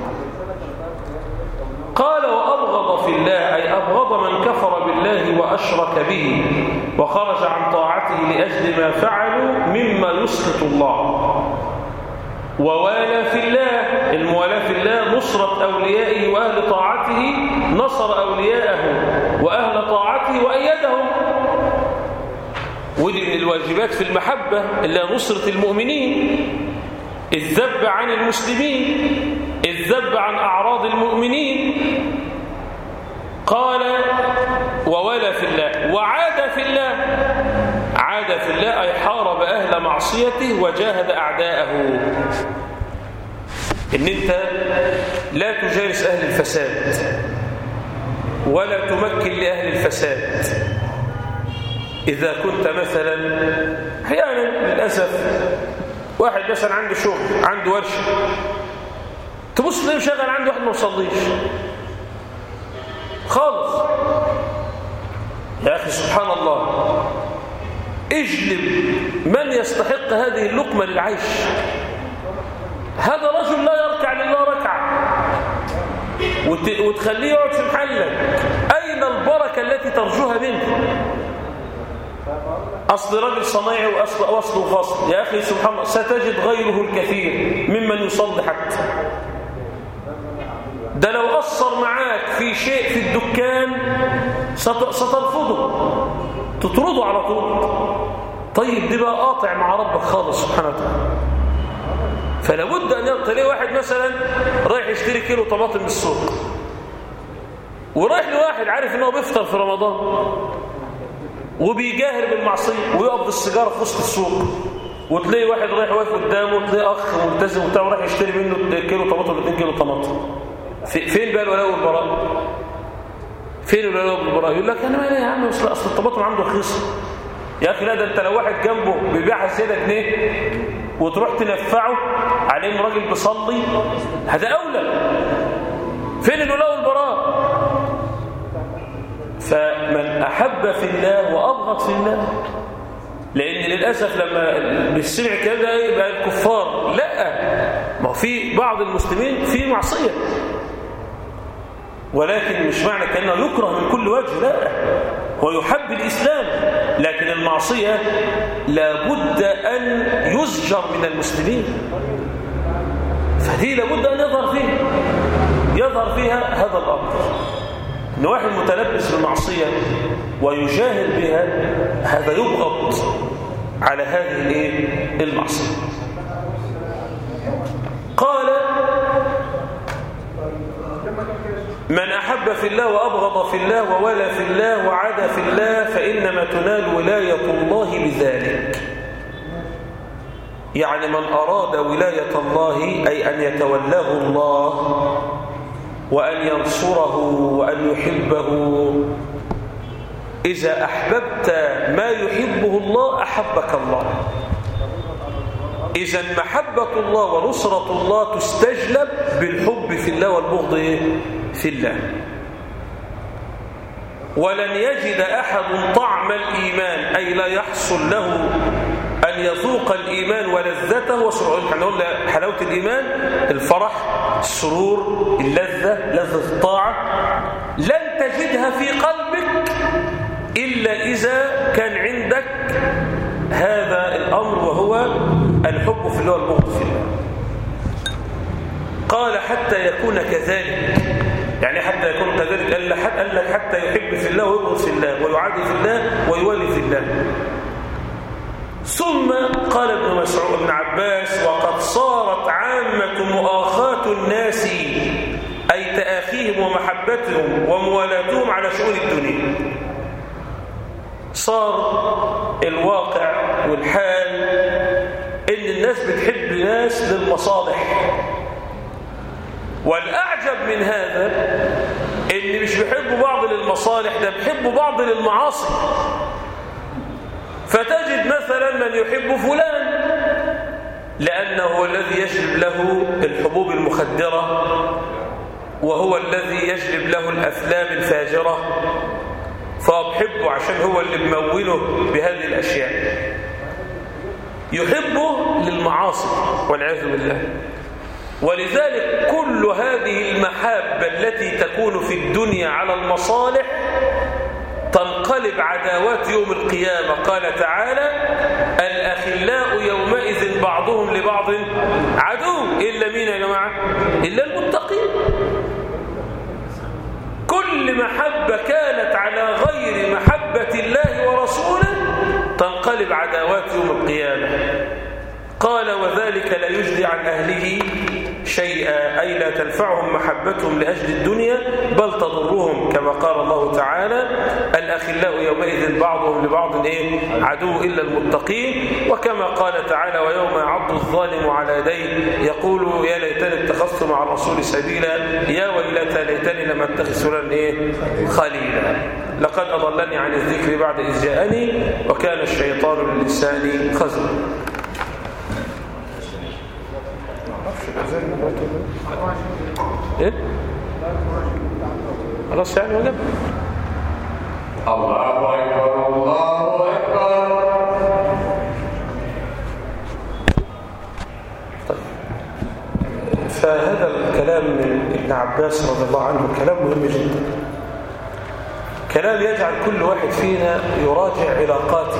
قال وأبغض في الله أي أبغض من كفر بالله وأشرك به وخرج عن طاعته لأجل ما فعلوا مما يسخط الله. ووالى في الله، الموالاة في الله نصرة أوليائه وأهل طاعته، نصر أولياءه وأهل طاعته وأيدهم. ودي من الواجبات في المحبة اللي نصرة المؤمنين، الذب عن المسلمين، الذب عن أعراض المؤمنين. قال ووالى في الله وعاد في الله. عاد في الله أي حارب أهل معصيته وجاهد أعداءه. إن أنت لا تجالس أهل الفساد ولا تمكن لأهل الفساد. إذا كنت مثلا أحيانا للأسف واحد مثلا عنده شغل، عنده ورشة، تبص ليه شغال عنده واحد ما يصليش خالص. يا أخي سبحان الله، اجلب من يستحق هذه اللقمة للعيش. هذا رجل لا يركع لله ركعة وتخليه يقعد في محلك. أين البركة التي ترجوها منه؟ أصل راجل صنايعي وأصل وفصل. يا أخي سبحان الله، ستجد غيره الكثير ممن يصلي حتى. ده لو قصر معاك في شيء في الدكان سترفضه، تطرده على طول. طيب دي بقى قاطع مع ربك خالص سبحانه وتعالى. فلا بد أن تلاقي واحد مثلا رايح يشتري كيلو طماطم من السوق، ورايح لواحد عارف انه بيفطر في رمضان وبيجاهر بالمعصيه ويقف بالسيجاره في وسط السوق، وتلاقي واحد رايح واقف قدامه، وتلاقي اخ ملتزم وبتاع رايح يشتري منه كيلو طماطم 2 كيلو طماطم. فين بقى الولاء والبراء؟ فين الولاء والبراء؟ يقول لك انا مالي يا عم، اصل الطماطم عنده رخيصه. يا اخي لا، ده انت لو واحد جنبه بيبيعها سيده جنيه وتروح تنفعه عليه انه راجل بيصلي، هذا اولى. فين الولاء والبراء؟ فمن احب في الله وابغض في الله لأن للأسف لما بيسمع كده يبقى الكفار. لا، ما هو في بعض المسلمين في معصية، ولكن مش معنى كأنه يكره من كل وجه، لا، هو يحب الإسلام، لكن المعصية لابد أن يزجر من المسلمين، فدي لابد أن يظهر فيها هذا الأمر، إن واحد متلبس بالمعصية ويجاهر بها، هذا يبغض على هذه المعصية. قال: من أحب في الله وأبغض في الله وولى في الله وعادى في الله فإنما تنال ولاية الله بذلك. يعني من أراد ولاية الله أي أن يتولاه الله وأن ينصره وأن يحبه. إذا أحببت ما يحبه الله أحبك الله. إذا محبة الله ونصرة الله تستجلب بالحب في الله والبغض في الله. ولن يجد أحد طعم الإيمان، أي لا يحصل له أن يذوق الإيمان ولذته وسرور. هنقول حلاوة الإيمان الفرح، السرور، اللذة، لذة الطاعة، لن تجدها في قلبك إلا إذا كان عندك هذا الأمر، وهو الحب في الله والبغض في الله. قال: حتى يكون كذلك. يعني حتى يكون كذلك، قال لك حتى يحب في الله ويبغض في الله ويعادي في الله ويولي في الله. ثم قال ابن مسعود ابن عباس: وقد صارت عامة مؤاخاة الناس، أي تآخيهم ومحبتهم وموالاتهم على شؤون الدنيا. صار الواقع والحال إن الناس بتحب ناس للمصالح، والأعجب من هذا إن مش بيحبوا بعض للمصالح، ده بيحبوا بعض للمعاصي. فتجد مثلا من يحب فلان لأنه هو الذي يجلب له الحبوب المخدرة، وهو الذي يجلب له الأفلام الفاجرة، فأحبه عشان هو اللي مموله بهذه الأشياء. يحبه للمعاصي والعياذ بالله. ولذلك كل هذه المحبة التي تكون في الدنيا على المصالح تنقلب عداوات يوم القيامة. قال تعالى: الأخلاء يومئذ بعضهم لبعض عدو، إلا مين يا جماعة؟ إلا المتقين. كل محبة كانت على غير محبة الله ورسوله تنقلب عداوات يوم القيامة. قال: وذلك لا يجدي عن أهله شيئا، أي لا تنفعهم محبتهم لأجل الدنيا بل تضرهم، كما قال الله تعالى: الأخلاء يومئذ بعضهم لبعض عدو إلا المتقين. وكما قال تعالى: ويوم يعض الظالم على يديه يقول يا ليتني اتخذت مع الرسول سبيلا يا ويلتى ليتني لم اتخذ فلانا خليلا لقد أضلني عن الذكر بعد إذ جاءني وكان الشيطان للإنسان خذلا. ايه خلاص يعني وجب.
الله اكبر الله اكبر.
طيب، فهذا الكلام من ابن عباس رضي الله عنه كلام مهم جدا، كلام يجعل كل واحد فينا يراجع علاقاته.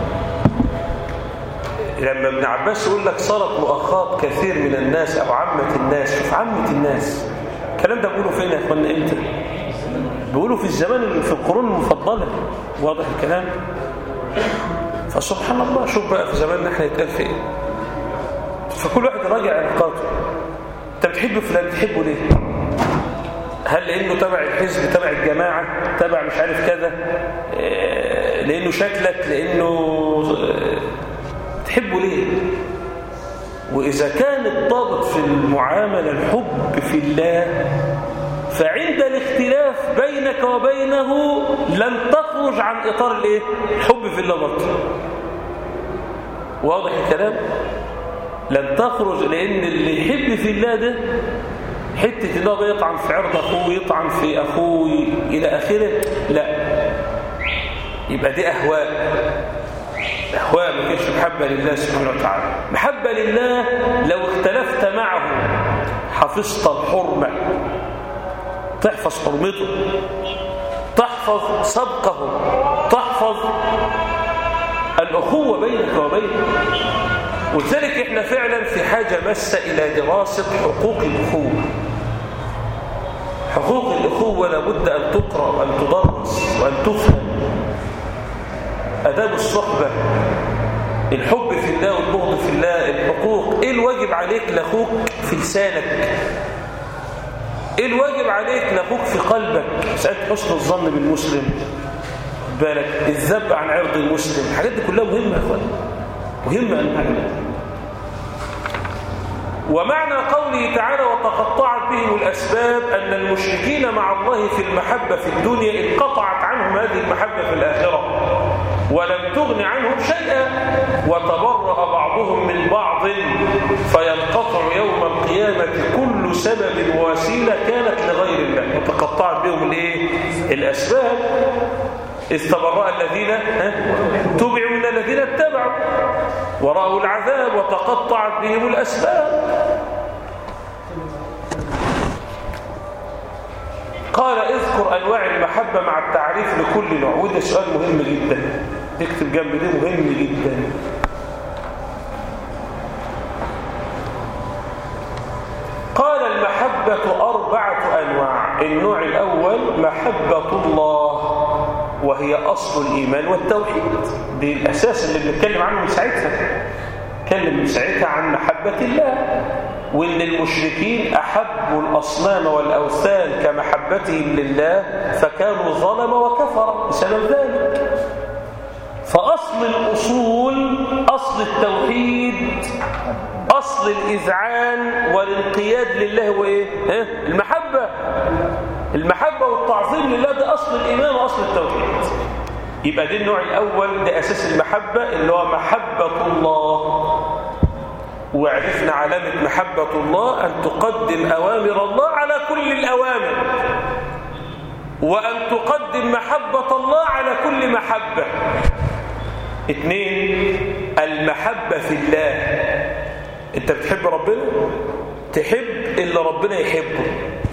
لما ابن عباس يقول لك صارت مؤاخاة كثير من الناس أو عامة الناس، شوف عامة الناس، الكلام ده بيقولوا فين يا اخوانا؟ امتى؟ بيقولوا في الزمان، في القرون المفضلة. واضح الكلام؟ فسبحان الله، شوف بقى في زماننا احنا يتقال في ايه. فكل واحد يراجع علاقاته. انت بتحب فلان، بتحبه ليه؟ هل لانه تبع الحزب، تبع الجماعة، تبع مش عارف كذا، لانه شكلك، لانه تحبه ليه؟ وإذا كان الضابط في المعاملة الحب في الله، فعند الاختلاف بينك وبينه لن تخرج عن إطار الايه؟ الحب في الله برضه. واضح الكلام؟ لن تخرج، لأن اللي يحب في الله ده حتة الله ده يطعن في عرض أخوه، يطعن في أخوه إلى آخره، لا، يبقى دي أهواء. الأهواء ما كانش محبة لله سبحانه وتعالى. محبة لله لو اختلفت معه حفظت الحرمة، تحفظ حرمته، تحفظ سبقه، تحفظ الأخوة بينك وبينه. ولذلك احنا فعلا في حاجة ماسة إلى دراسة حقوق الأخوة. حقوق الأخوة لابد أن تقرأ وأن تدرس وأن تفهم. أداب الصحبة، الحب في الله والبغض في الله، الحقوق، إيه الواجب عليك لأخوك في لسانك، إيه الواجب عليك لأخوك في قلبك، مسألة حسن الظن بالمسلم، بالك الذب عن عرض المسلم، الحاجات دي كلها مهمة يا أخوان، مهمة أن نعلم. ومعنى قوله تعالى وتقطعت بهم الأسباب أن المشركين مع الله في المحبة في الدنيا انقطعت عنهم هذه المحبة في الآخرة ولم تغن عنهم شيئا، وتبرأ بعضهم من بعض فينقطع يوم القيامة كل سبب ووسيلة كانت لغير الله. وتقطعت بهم الأسباب إذ تبرأ الذين تبعوا من الذين اتبعوا ورأوا العذاب وتقطعت بهم الأسباب. قال اذكر أنواع المحبة مع التعريف لكل نوع. وده سؤال مهم جدا، تكتب جنب ده، مهم جدا. قال المحبة 4 أنواع. النوع الأول محبة الله وهي أصل الإيمان والتوحيد، دي الأساس اللي بنتكلم عنه من ساعتها. نتكلم من ساعتها عن محبة الله، وإن المشركين أحبوا الأصنام والأوثان كمحبتهم لله فكانوا ظلموا وكفروا بسبب ذلك. فأصل الأصول، أصل التوحيد، أصل الإذعان والانقياد لله هو إيه؟ المحبة. المحبة والتعظيم لله ده أصل الإيمان وأصل التوحيد. يبقى دي النوع الأول، ده أساس المحبة اللي هو محبة الله. وعرفنا علامة محبة الله أن تقدم أوامر الله على كل الأوامر، وأن تقدم محبة الله على كل محبة. 2 المحبة في الله. أنت بتحب ربنا، تحب اللي ربنا يحبه.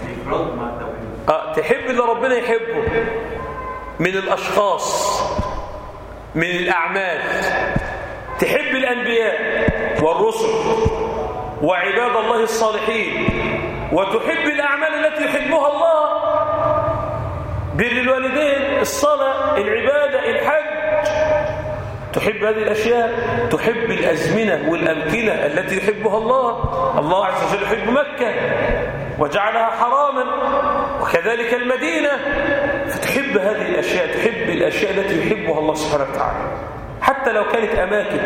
تحب اللي ربنا يحبه من الأشخاص، من الأعمال. تحب الأنبياء والرسل وعباد الله الصالحين، وتحب الأعمال التي يحبها الله، بر الوالدين، الصلاة، العبادة، الحج. تحب هذه الأشياء. تحب الأزمنة والأمكنة التي يحبها الله. الله عز وجل يحب مكة وجعلها حراما، وكذلك المدينة. فتحب هذه الأشياء، تحب الأشياء التي يحبها الله سبحانه وتعالى، حتى لو كانت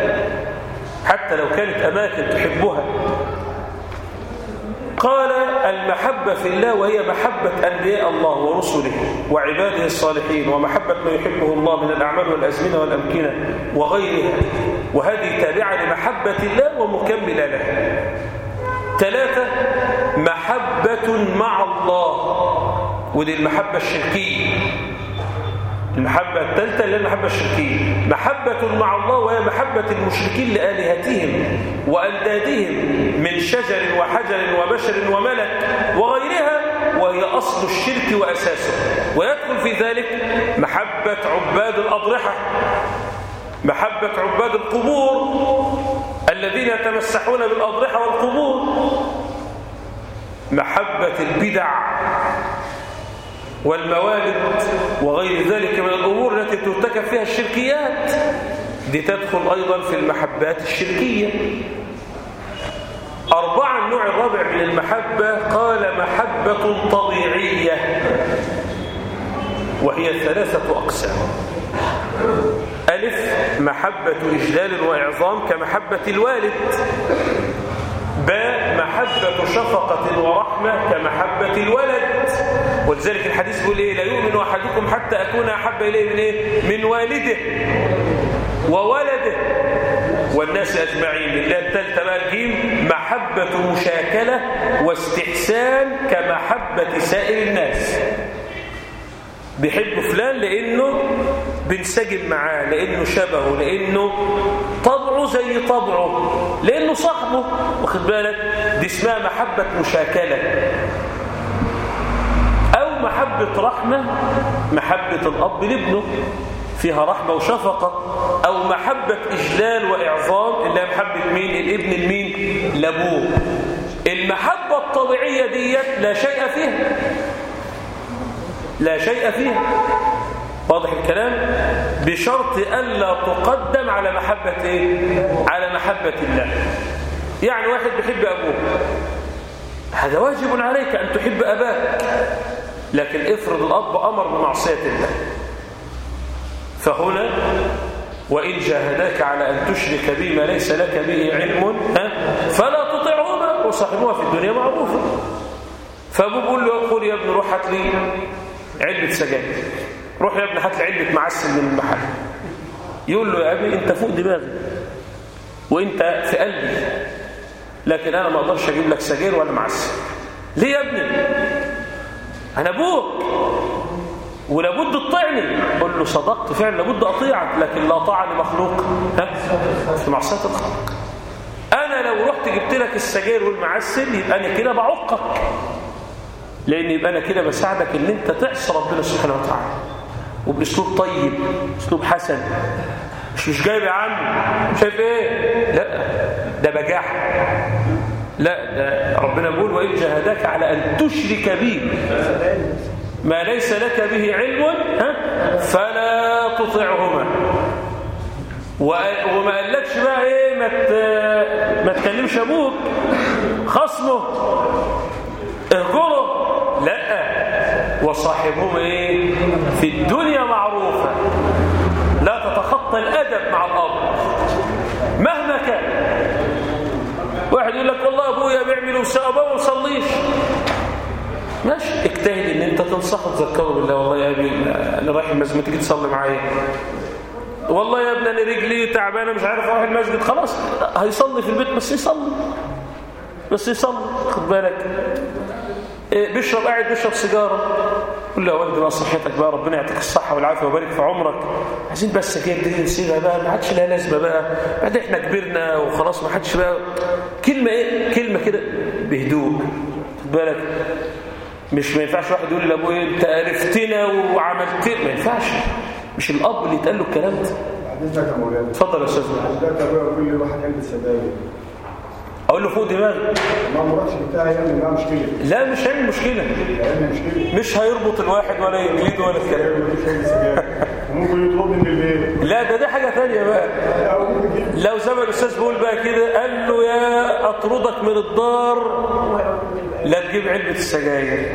أماكن تحبها. قال المحبة في الله وهي محبة أنبياء الله ورسله وعباده الصالحين، ومحبة ما يحبه الله من الأعمال والأزمنة والأمكنة وغيرها، وهذه تابعة لمحبة الله ومكملة لها. 3 محبة مع الله، ودي المحبة الشركية. المحبة الثالثة اللي هي المحبة الشركية، محبة مع الله وهي محبة المشركين لآلهتهم وأندادهم من شجر وحجر وبشر وملك وغيرها، وهي أصل الشرك وأساسه. ويدخل في ذلك محبة عباد الأضرحة، محبة عباد القبور الذين يتمسحون بالأضرحة والقبور، محبة البدع والموالد وغير ذلك من الأمور التي ترتكب فيها الشركيات، دي تدخل أيضا في المحبات الشركية. 4 النوع الرابع من المحبة قال محبة طبيعية، وهي 3 أقسام. ألف محبة إجلال وإعظام كمحبة الوالد. باء محبة شفقة ورحمة كمحبة الولد. ولذلك الحديث يقول لا يؤمن أحدكم حتى أكون أحب إليه من والده وولده والناس أجمعين. الله الثالثة بقى الجيم محبة مشاكلة واستحسان كمحبة سائر الناس. بيحب فلان لأنه بنسجم معاه لأنه شبهه، لأنه طبعه زي طبعه، لأنه صاحبه، واخد بالك؟ دي اسمها محبة مشاكلة. أو محبة رحمة، محبة الأب لابنه فيها رحمة وشفقة. أو محبة إجلال وإعظام اللي هي محبة مين؟ الابن لمين؟ لأبوه. المحبة الطبيعية ديت لا شيء فيها، لا شيء فيها، واضح الكلام؟ بشرط ألا تقدم على محبة إيه؟ على محبة الله. يعني واحد بيحب أبوه، هذا واجب عليك أن تحب أباك، لكن افرض الأب أمر بمعصية الله، فهنا وإن جاهداك على أن تشرك بما ليس لك به علم فلا تطعهما وصاحبهما في الدنيا معروفا. فأبوه بيقول له خذ يا ابن روح هات لي علبة سجاير، روح يا ابن هات لي علبة معسل من المحل. يقول له يا أبي أنت فوق دماغي وأنت في قلبي، لكن أنا ما أقدرش أجيب لك سجاير ولا معسل. ليه يا ابني؟ أنا أبوك ولابد تطيعني. قل له صدقت فعلا، لابد أطيعك، لكن لا طاعة لمخلوق في معصية الخلق. أنا لو رحت جبت لك السجاير والمعسل يبقى أنا كده بعقك، لأن يبقى أنا كده بساعدك إن أنت تعصي ربنا سبحانه وتعالى، وبأسلوب طيب، أسلوب حسن، مش جايب يا عم شايف إيه؟ لا، ده بجاح. لا، ده ربنا بيقول وإن جاهداك على أن تشرك بي ما ليس لك به علم فلا تطعهما. وما قالكش بقى ايه ما تكلمش ابوك، خصمه، اهجره، لا، وصاحبهما ايه في الدنيا معروفة. لا تتخطى الادب مع الاب مهما كان. واحد يقول لك والله ابويا بيعمل وابويا ما بيصليش، ماشي، اجتهد ان انت تنصحه تذكره بالله. والله يا ابني انا رايح المسجد، تيجي تصلي معايا. والله يا ابني انا رجلي تعبانه مش عارف اروح المسجد. خلاص هيصلي في البيت، بس يصلي، خد بالك. بيشرب، قاعد بيشرب سيجاره، قول له يا والدي بقى صحتك بقى، ربنا يعطيك الصحه والعافيه ويبارك في عمرك، عايزين بس كده دي نسيبها بقى، ما عادش لها لازمه بقى، بعدين احنا كبرنا وخلاص، ما حدش بقى. كلمه ايه؟ كلمه كده بهدوء، خد بالك. مش ما ينفعش واحد يقول لابوه ايه انت عرفتنا وعملت، ما ينفعش. مش الاب اللي يتقال له الكلام ده.
بعد اذنك يا مولانا،
اتفضل يا استاذ.
دلوقتي ابويا كل يوم واحد يلبس سجاير،
اقول له فوق دماغي،
ما مراتش بتاعي يعني ما مشكله.
لا مش هيعمل مشكله، مش هيربط الواحد ولا يجلده ولا الكلام.
ممكن يطردني من البيت.
لا ده حاجه ثانيه بقى. لو زي ما الاستاذ بيقول بقى كده، قال له يا اطردك من الدار لا تجيب علبه السجاير.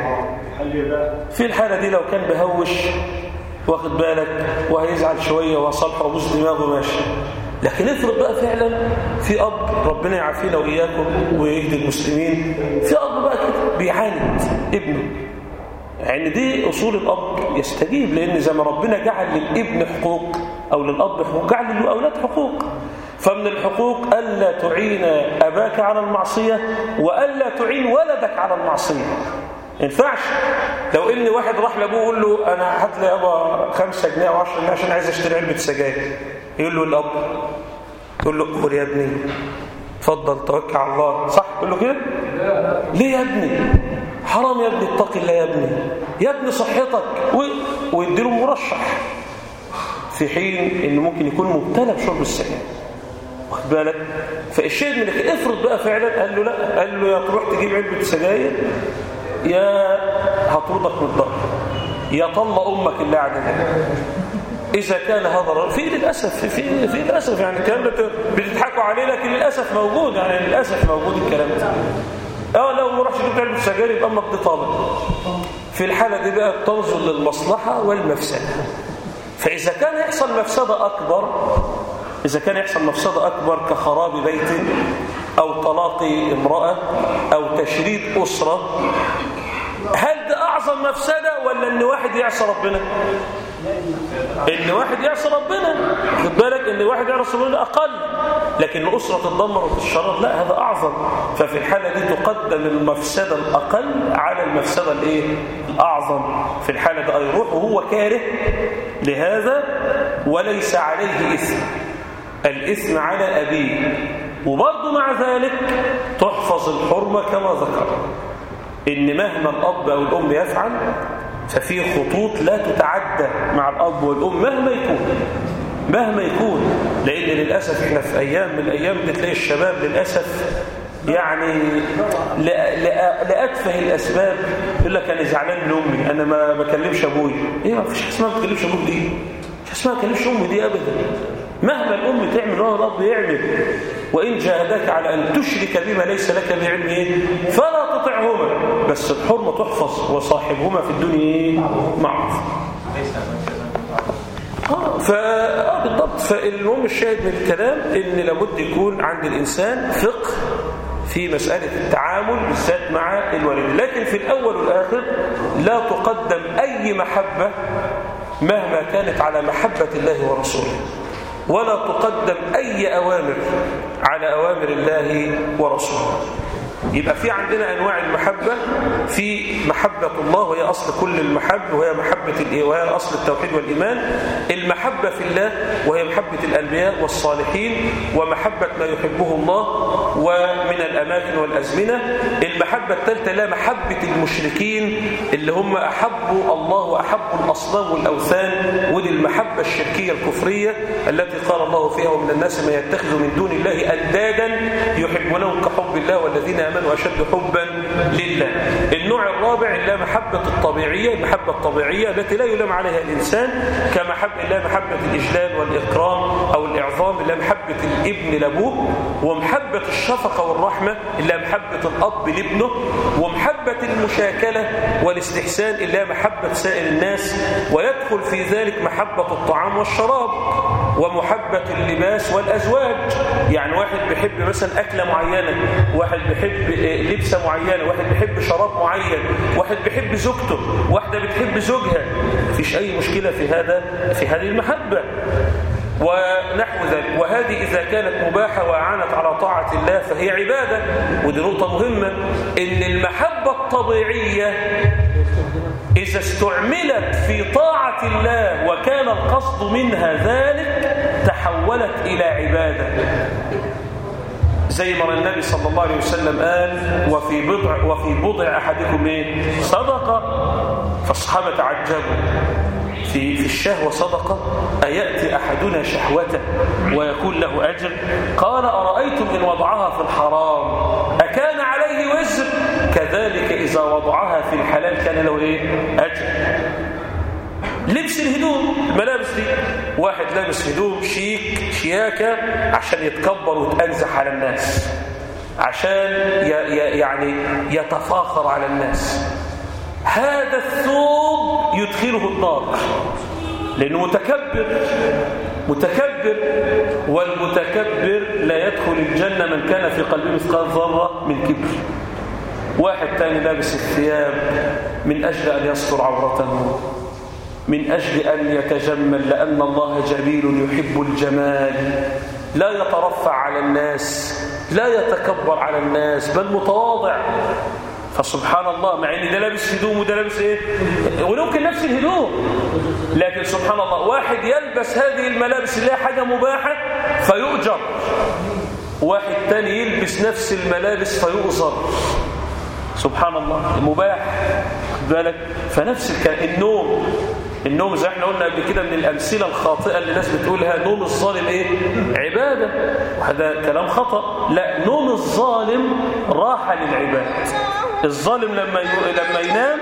في الحاله دي لو كان بهوش واخد بالك وهيزعل شويه وصالحه وبوس دماغه ماشي. لكن افرض بقى فعلا في اب، ربنا يعافينا واياكم ويهدي المسلمين، في اب بقى كده بيعاند ابنه، يعني دي اصول الاب يستجيب، لان زي ما ربنا جعل للابن حقوق او للاب حقوق، جعل للاولاد حقوق. فمن الحقوق الا تعين اباك على المعصيه والا تعين ولدك على المعصيه. ما ينفعش لو ان واحد راح لابوه يقول له انا هات لي يابا 5 جنيه او 10 جنيه عشان عايز اشتري علبه سجاير، يقول له الاب، يقول له خد يا ابني اتفضل توكل على الله، صح؟ يقول له كده؟ ليه يا ابني؟ حرام يا ابني، اتق الله يا ابني، يا ابني صحتك، ويديله مرشح، في حين انه ممكن يكون مبتلى بشرب السجاير، واخد بالك؟ فالشيء من كده افرض بقى فعلا قال له لا، قال له يا تروح تجيب علبه سجاير يا هطردك من الدار، يا طلق امك اللي قاعده. اذا كان هذا في للاسف في للاسف يعني الكلام ده بتضحكوا عليه، لكن للاسف موجود، يعني للاسف موجود الكلام ده. لو ما راحش يجيب علبه سجاير يبقى امك دي طالق. في الحاله دي بقى تنظر للمصلحه والمفسده. فاذا كان يحصل مفسده اكبر، إذا كان يحصل مفسدة أكبر كخراب بيت أو طلاق امرأة أو تشريد أسرة، هل ده أعظم مفسدة ولا ان واحد يعصى ربنا؟ ان واحد يعصى ربنا، خد بالك، ان واحد يعصى ربنا اقل، لكن اسره تتدمر وتتشرد لا، هذا اعظم. ففي الحاله دي تقدم المفسده الاقل على المفسده الاعظم. في الحاله دي يروح وهو كاره لهذا وليس عليه اثم، الاثم على ابيه، وبرضه مع ذلك تحفظ الحرمه كما ذكر، ان مهما الاب او الام يفعل ففي خطوط لا تتعدى مع الأب والأم مهما يكون. لأن للأسف إحنا في أيام من الأيام تلاقي الشباب للأسف يعني لأتفه الأسباب يقول لك أنا زعلان من أمي، أنا ما بكلمش أبوي. إيه، ما فيش حاجة اسمها ما بكلمش أبوك دي، مش اسمها ما بكلمش أمي دي أبدا. مهما الأم تعمل وهو الأب يعمل، وإن جاهداك على أن تشرك بما ليس لك بعلم فلا تطعهما، بس الحرمة تحفظ، وصاحبهما في الدنيا معروف. بالضبط. فالمهم الشاهد من الكلام إن لابد يكون عند الإنسان فقه في مسألة التعامل بالذات مع الوالد، لكن في الأول والآخر لا تقدم أي محبة مهما كانت على محبة الله ورسوله، ولا تقدم أي أوامر على أوامر الله ورسوله. يبقى في عندنا أنواع المحبة، في محبة الله وهي أصل كل المحبة، وهي وهي أصل التوحيد والإيمان. المحبة في الله وهي محبة الأنبياء والصالحين، ومحبة ما يحبه الله ومن الأماكن والأزمنة. المحبة الثالثة لا محبة المشركين اللي هم أحبوا الله وأحبوا الأصنام والأوثان، ودي المحبة الشركية الكفرية التي قال الله فيها ومن الناس من يتخذ من دون الله أندادا يحبونهم كحب الله والذين آمنوا أشد حبا لله. النوع الرابع اللي محبة الطبيعية، المحبة الطبيعية التي لا يلام عليها الإنسان، محبة الإجلال والإكرام أو الإعظام، اللي محبة الابن لأبوه، ومحبة الشفقة والرحمة اللي محبة الأب لابنه، ومحبة المشاكلة والاستحسان اللي محبة سائر الناس، ويدخل في ذلك محبة الطعام والشراب، ومحبة اللباس والأزواج. يعني واحد بيحب مثلا أكلة معينة، واحد بيحب لبسة معينة، واحد بيحب شراب معين، واحد بيحب زوجته، واحدة بتحب زوجها، مفيش أي مشكلة في هذه المحبة ونحو ذلك. وهذه إذا كانت مباحة وأعانت على طاعة الله فهي عبادة. ودي نقطة مهمة، إن المحبة الطبيعية إذا استعملت في طاعة الله وكان القصد منها ذلك تحولت إلى عبادة، زي ما النبي صلى الله عليه وسلم قال وفي بضع أحدكم صدقة. فالصحابة تعجبوا، في الشهوة صدقة؟ أيأتي أحدنا شهوته ويكون له أجر؟ قال أرأيتم إن وضعها في الحرام أكان عليه وزر؟ كذلك إذا وضعها في الحلال كان له أجر. لبس الهدوم، الملابس دي، واحد لابس هدوم شيك شياكة عشان يتكبر ويتأنزح على الناس، عشان يعني يتفاخر على الناس، هذا الثوب يدخله النار لأنه متكبر، والمتكبر لا يدخل الجنة من كان في قلبه مثقال ذرة من كبر. واحد تاني لابس الثياب من أجل أن يستر عورته، من أجل أن يتجمل، لأن الله جميل يحب الجمال، لا يترفع على الناس، لا يتكبر على الناس، بل متواضع. فسبحان الله، مع ان ده لابس هدوم وده لابس وممكن نفس الهدوم، لكن سبحان الله واحد يلبس هذه الملابس اللي هي حاجه مباحه فيؤجر، واحد تاني يلبس نفس الملابس فيؤجر. سبحان الله، مباح. خد بالك. فنفس النوم زي احنا قلنا قبل كده من الامثله الخاطئه اللي الناس بتقولها، نوم الظالم عباده، وهذا كلام خطا. لا، نوم الظالم راحه للعباد. الظالم لما ينام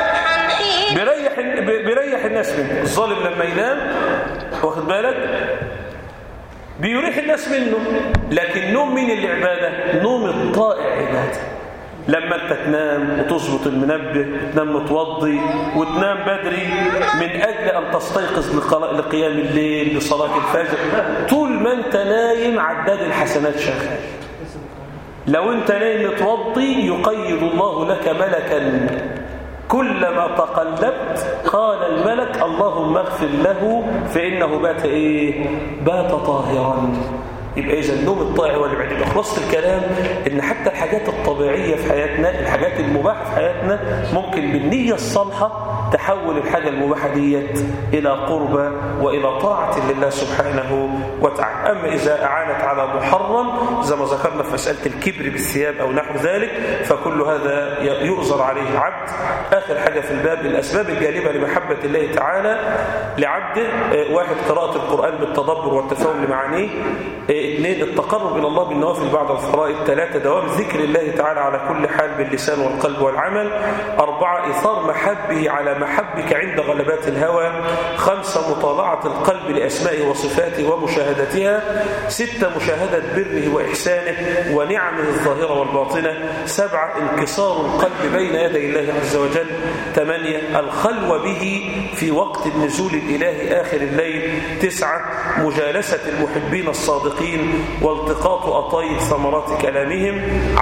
بيريح الناس منه. الظالم لما ينام، واخد بالك، بيريح الناس منه. لكن نوم مين اللي عباده؟ نوم الطائع عباده. لما انت تنام وتظبط المنبه، تنام متوضي وتنام بدري من أجل أن تستيقظ لقيام الليل لصلاة الفجر، طول ما انت نايم عداد الحسنات شغال. لو انت نايم متوضي يقيد الله لك ملكا كلما تقلبت قال الملك اللهم اغفر له فإنه بات إيه؟ بات طاهرا. يبقى إذا النوم الطائع والعبادة. يبقى خلاصة الكلام إن حتى الحاجات الطبيعية في حياتنا، الحاجات المباحة في حياتنا، ممكن بالنية الصالحة تحول الحاجة المباحة ديت إلى قربة وإلى طاعة لله سبحانه وتعالى. أما إذا أعانت على محرم زي ما ذكرنا في مسألة الكبر بالثياب أو نحو ذلك، فكل هذا يؤذر عليه العبد. آخر حاجة في الباب الأسباب الجالبة لمحبة الله تعالى لعبده: 1 قراءة القرآن بالتدبر والتفاهم لمعانيه. 2 التقرب إلى الله بالنوافل بعد الفرائض. 3 دوام ذكر الله تعالى على كل حال باللسان والقلب والعمل. 4 إثار محبه على محبك عند غلبات الهوى. 5 مطالعة القلب لأسمائه وصفاته ومشاهدتها. 6 مشاهدة بره وإحسانه ونعمه الظاهرة والباطنة. 7 انكسار القلب بين يدي الله عز وجل. 8 الخلوة به في وقت النزول الإلهي آخر الليل. 9 مجالسة المحبين الصادقين والتقاط أطايب ثمرات كلامهم.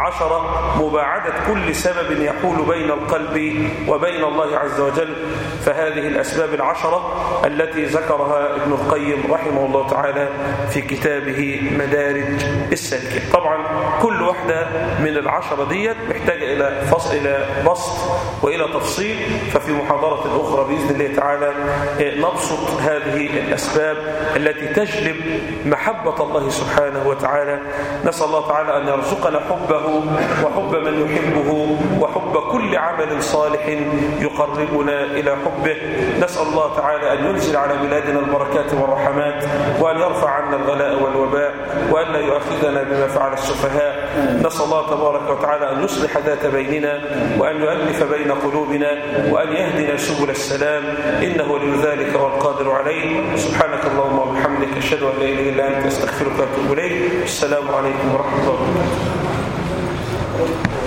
10 مباعدة كل سبب يحول بين القلب وبين الله عز وجل. فهذه الأسباب 10 التي ذكرها ابن القيم رحمه الله تعالى في كتابه مدارج السالكين. طبعا كل واحدة من 10 ديت محتاجة إلى بسط وإلى تفصيل، ففي محاضرة أخرى بإذن الله تعالى نبسط هذه الأسباب التي تجلب محبة الله سبحانه وتعالى. نسأل الله تعالى أن يرزقنا حبه وحب من يحبه وحب كل عمل صالح يقربنا إلى حبه. نسأل الله تعالى أن ينزل على بلادنا البركات والرحمات، وأن يرفع عنا الغلاء والوباء، وأن لا يؤاخذنا بما فعل السفهاء. نسأل الله تبارك وتعالى أن يصلح ذات بيننا، وأن يؤلف بين قلوبنا، وأن يهدنا سبل السلام، إنه ولي ذلك والقادر عليه. سبحانك اللهم وبحمدك، أشهد أن لا إله إلا أنت، أستغفرك وأتوب إليك. السلام عليكم ورحمة الله وبركاته.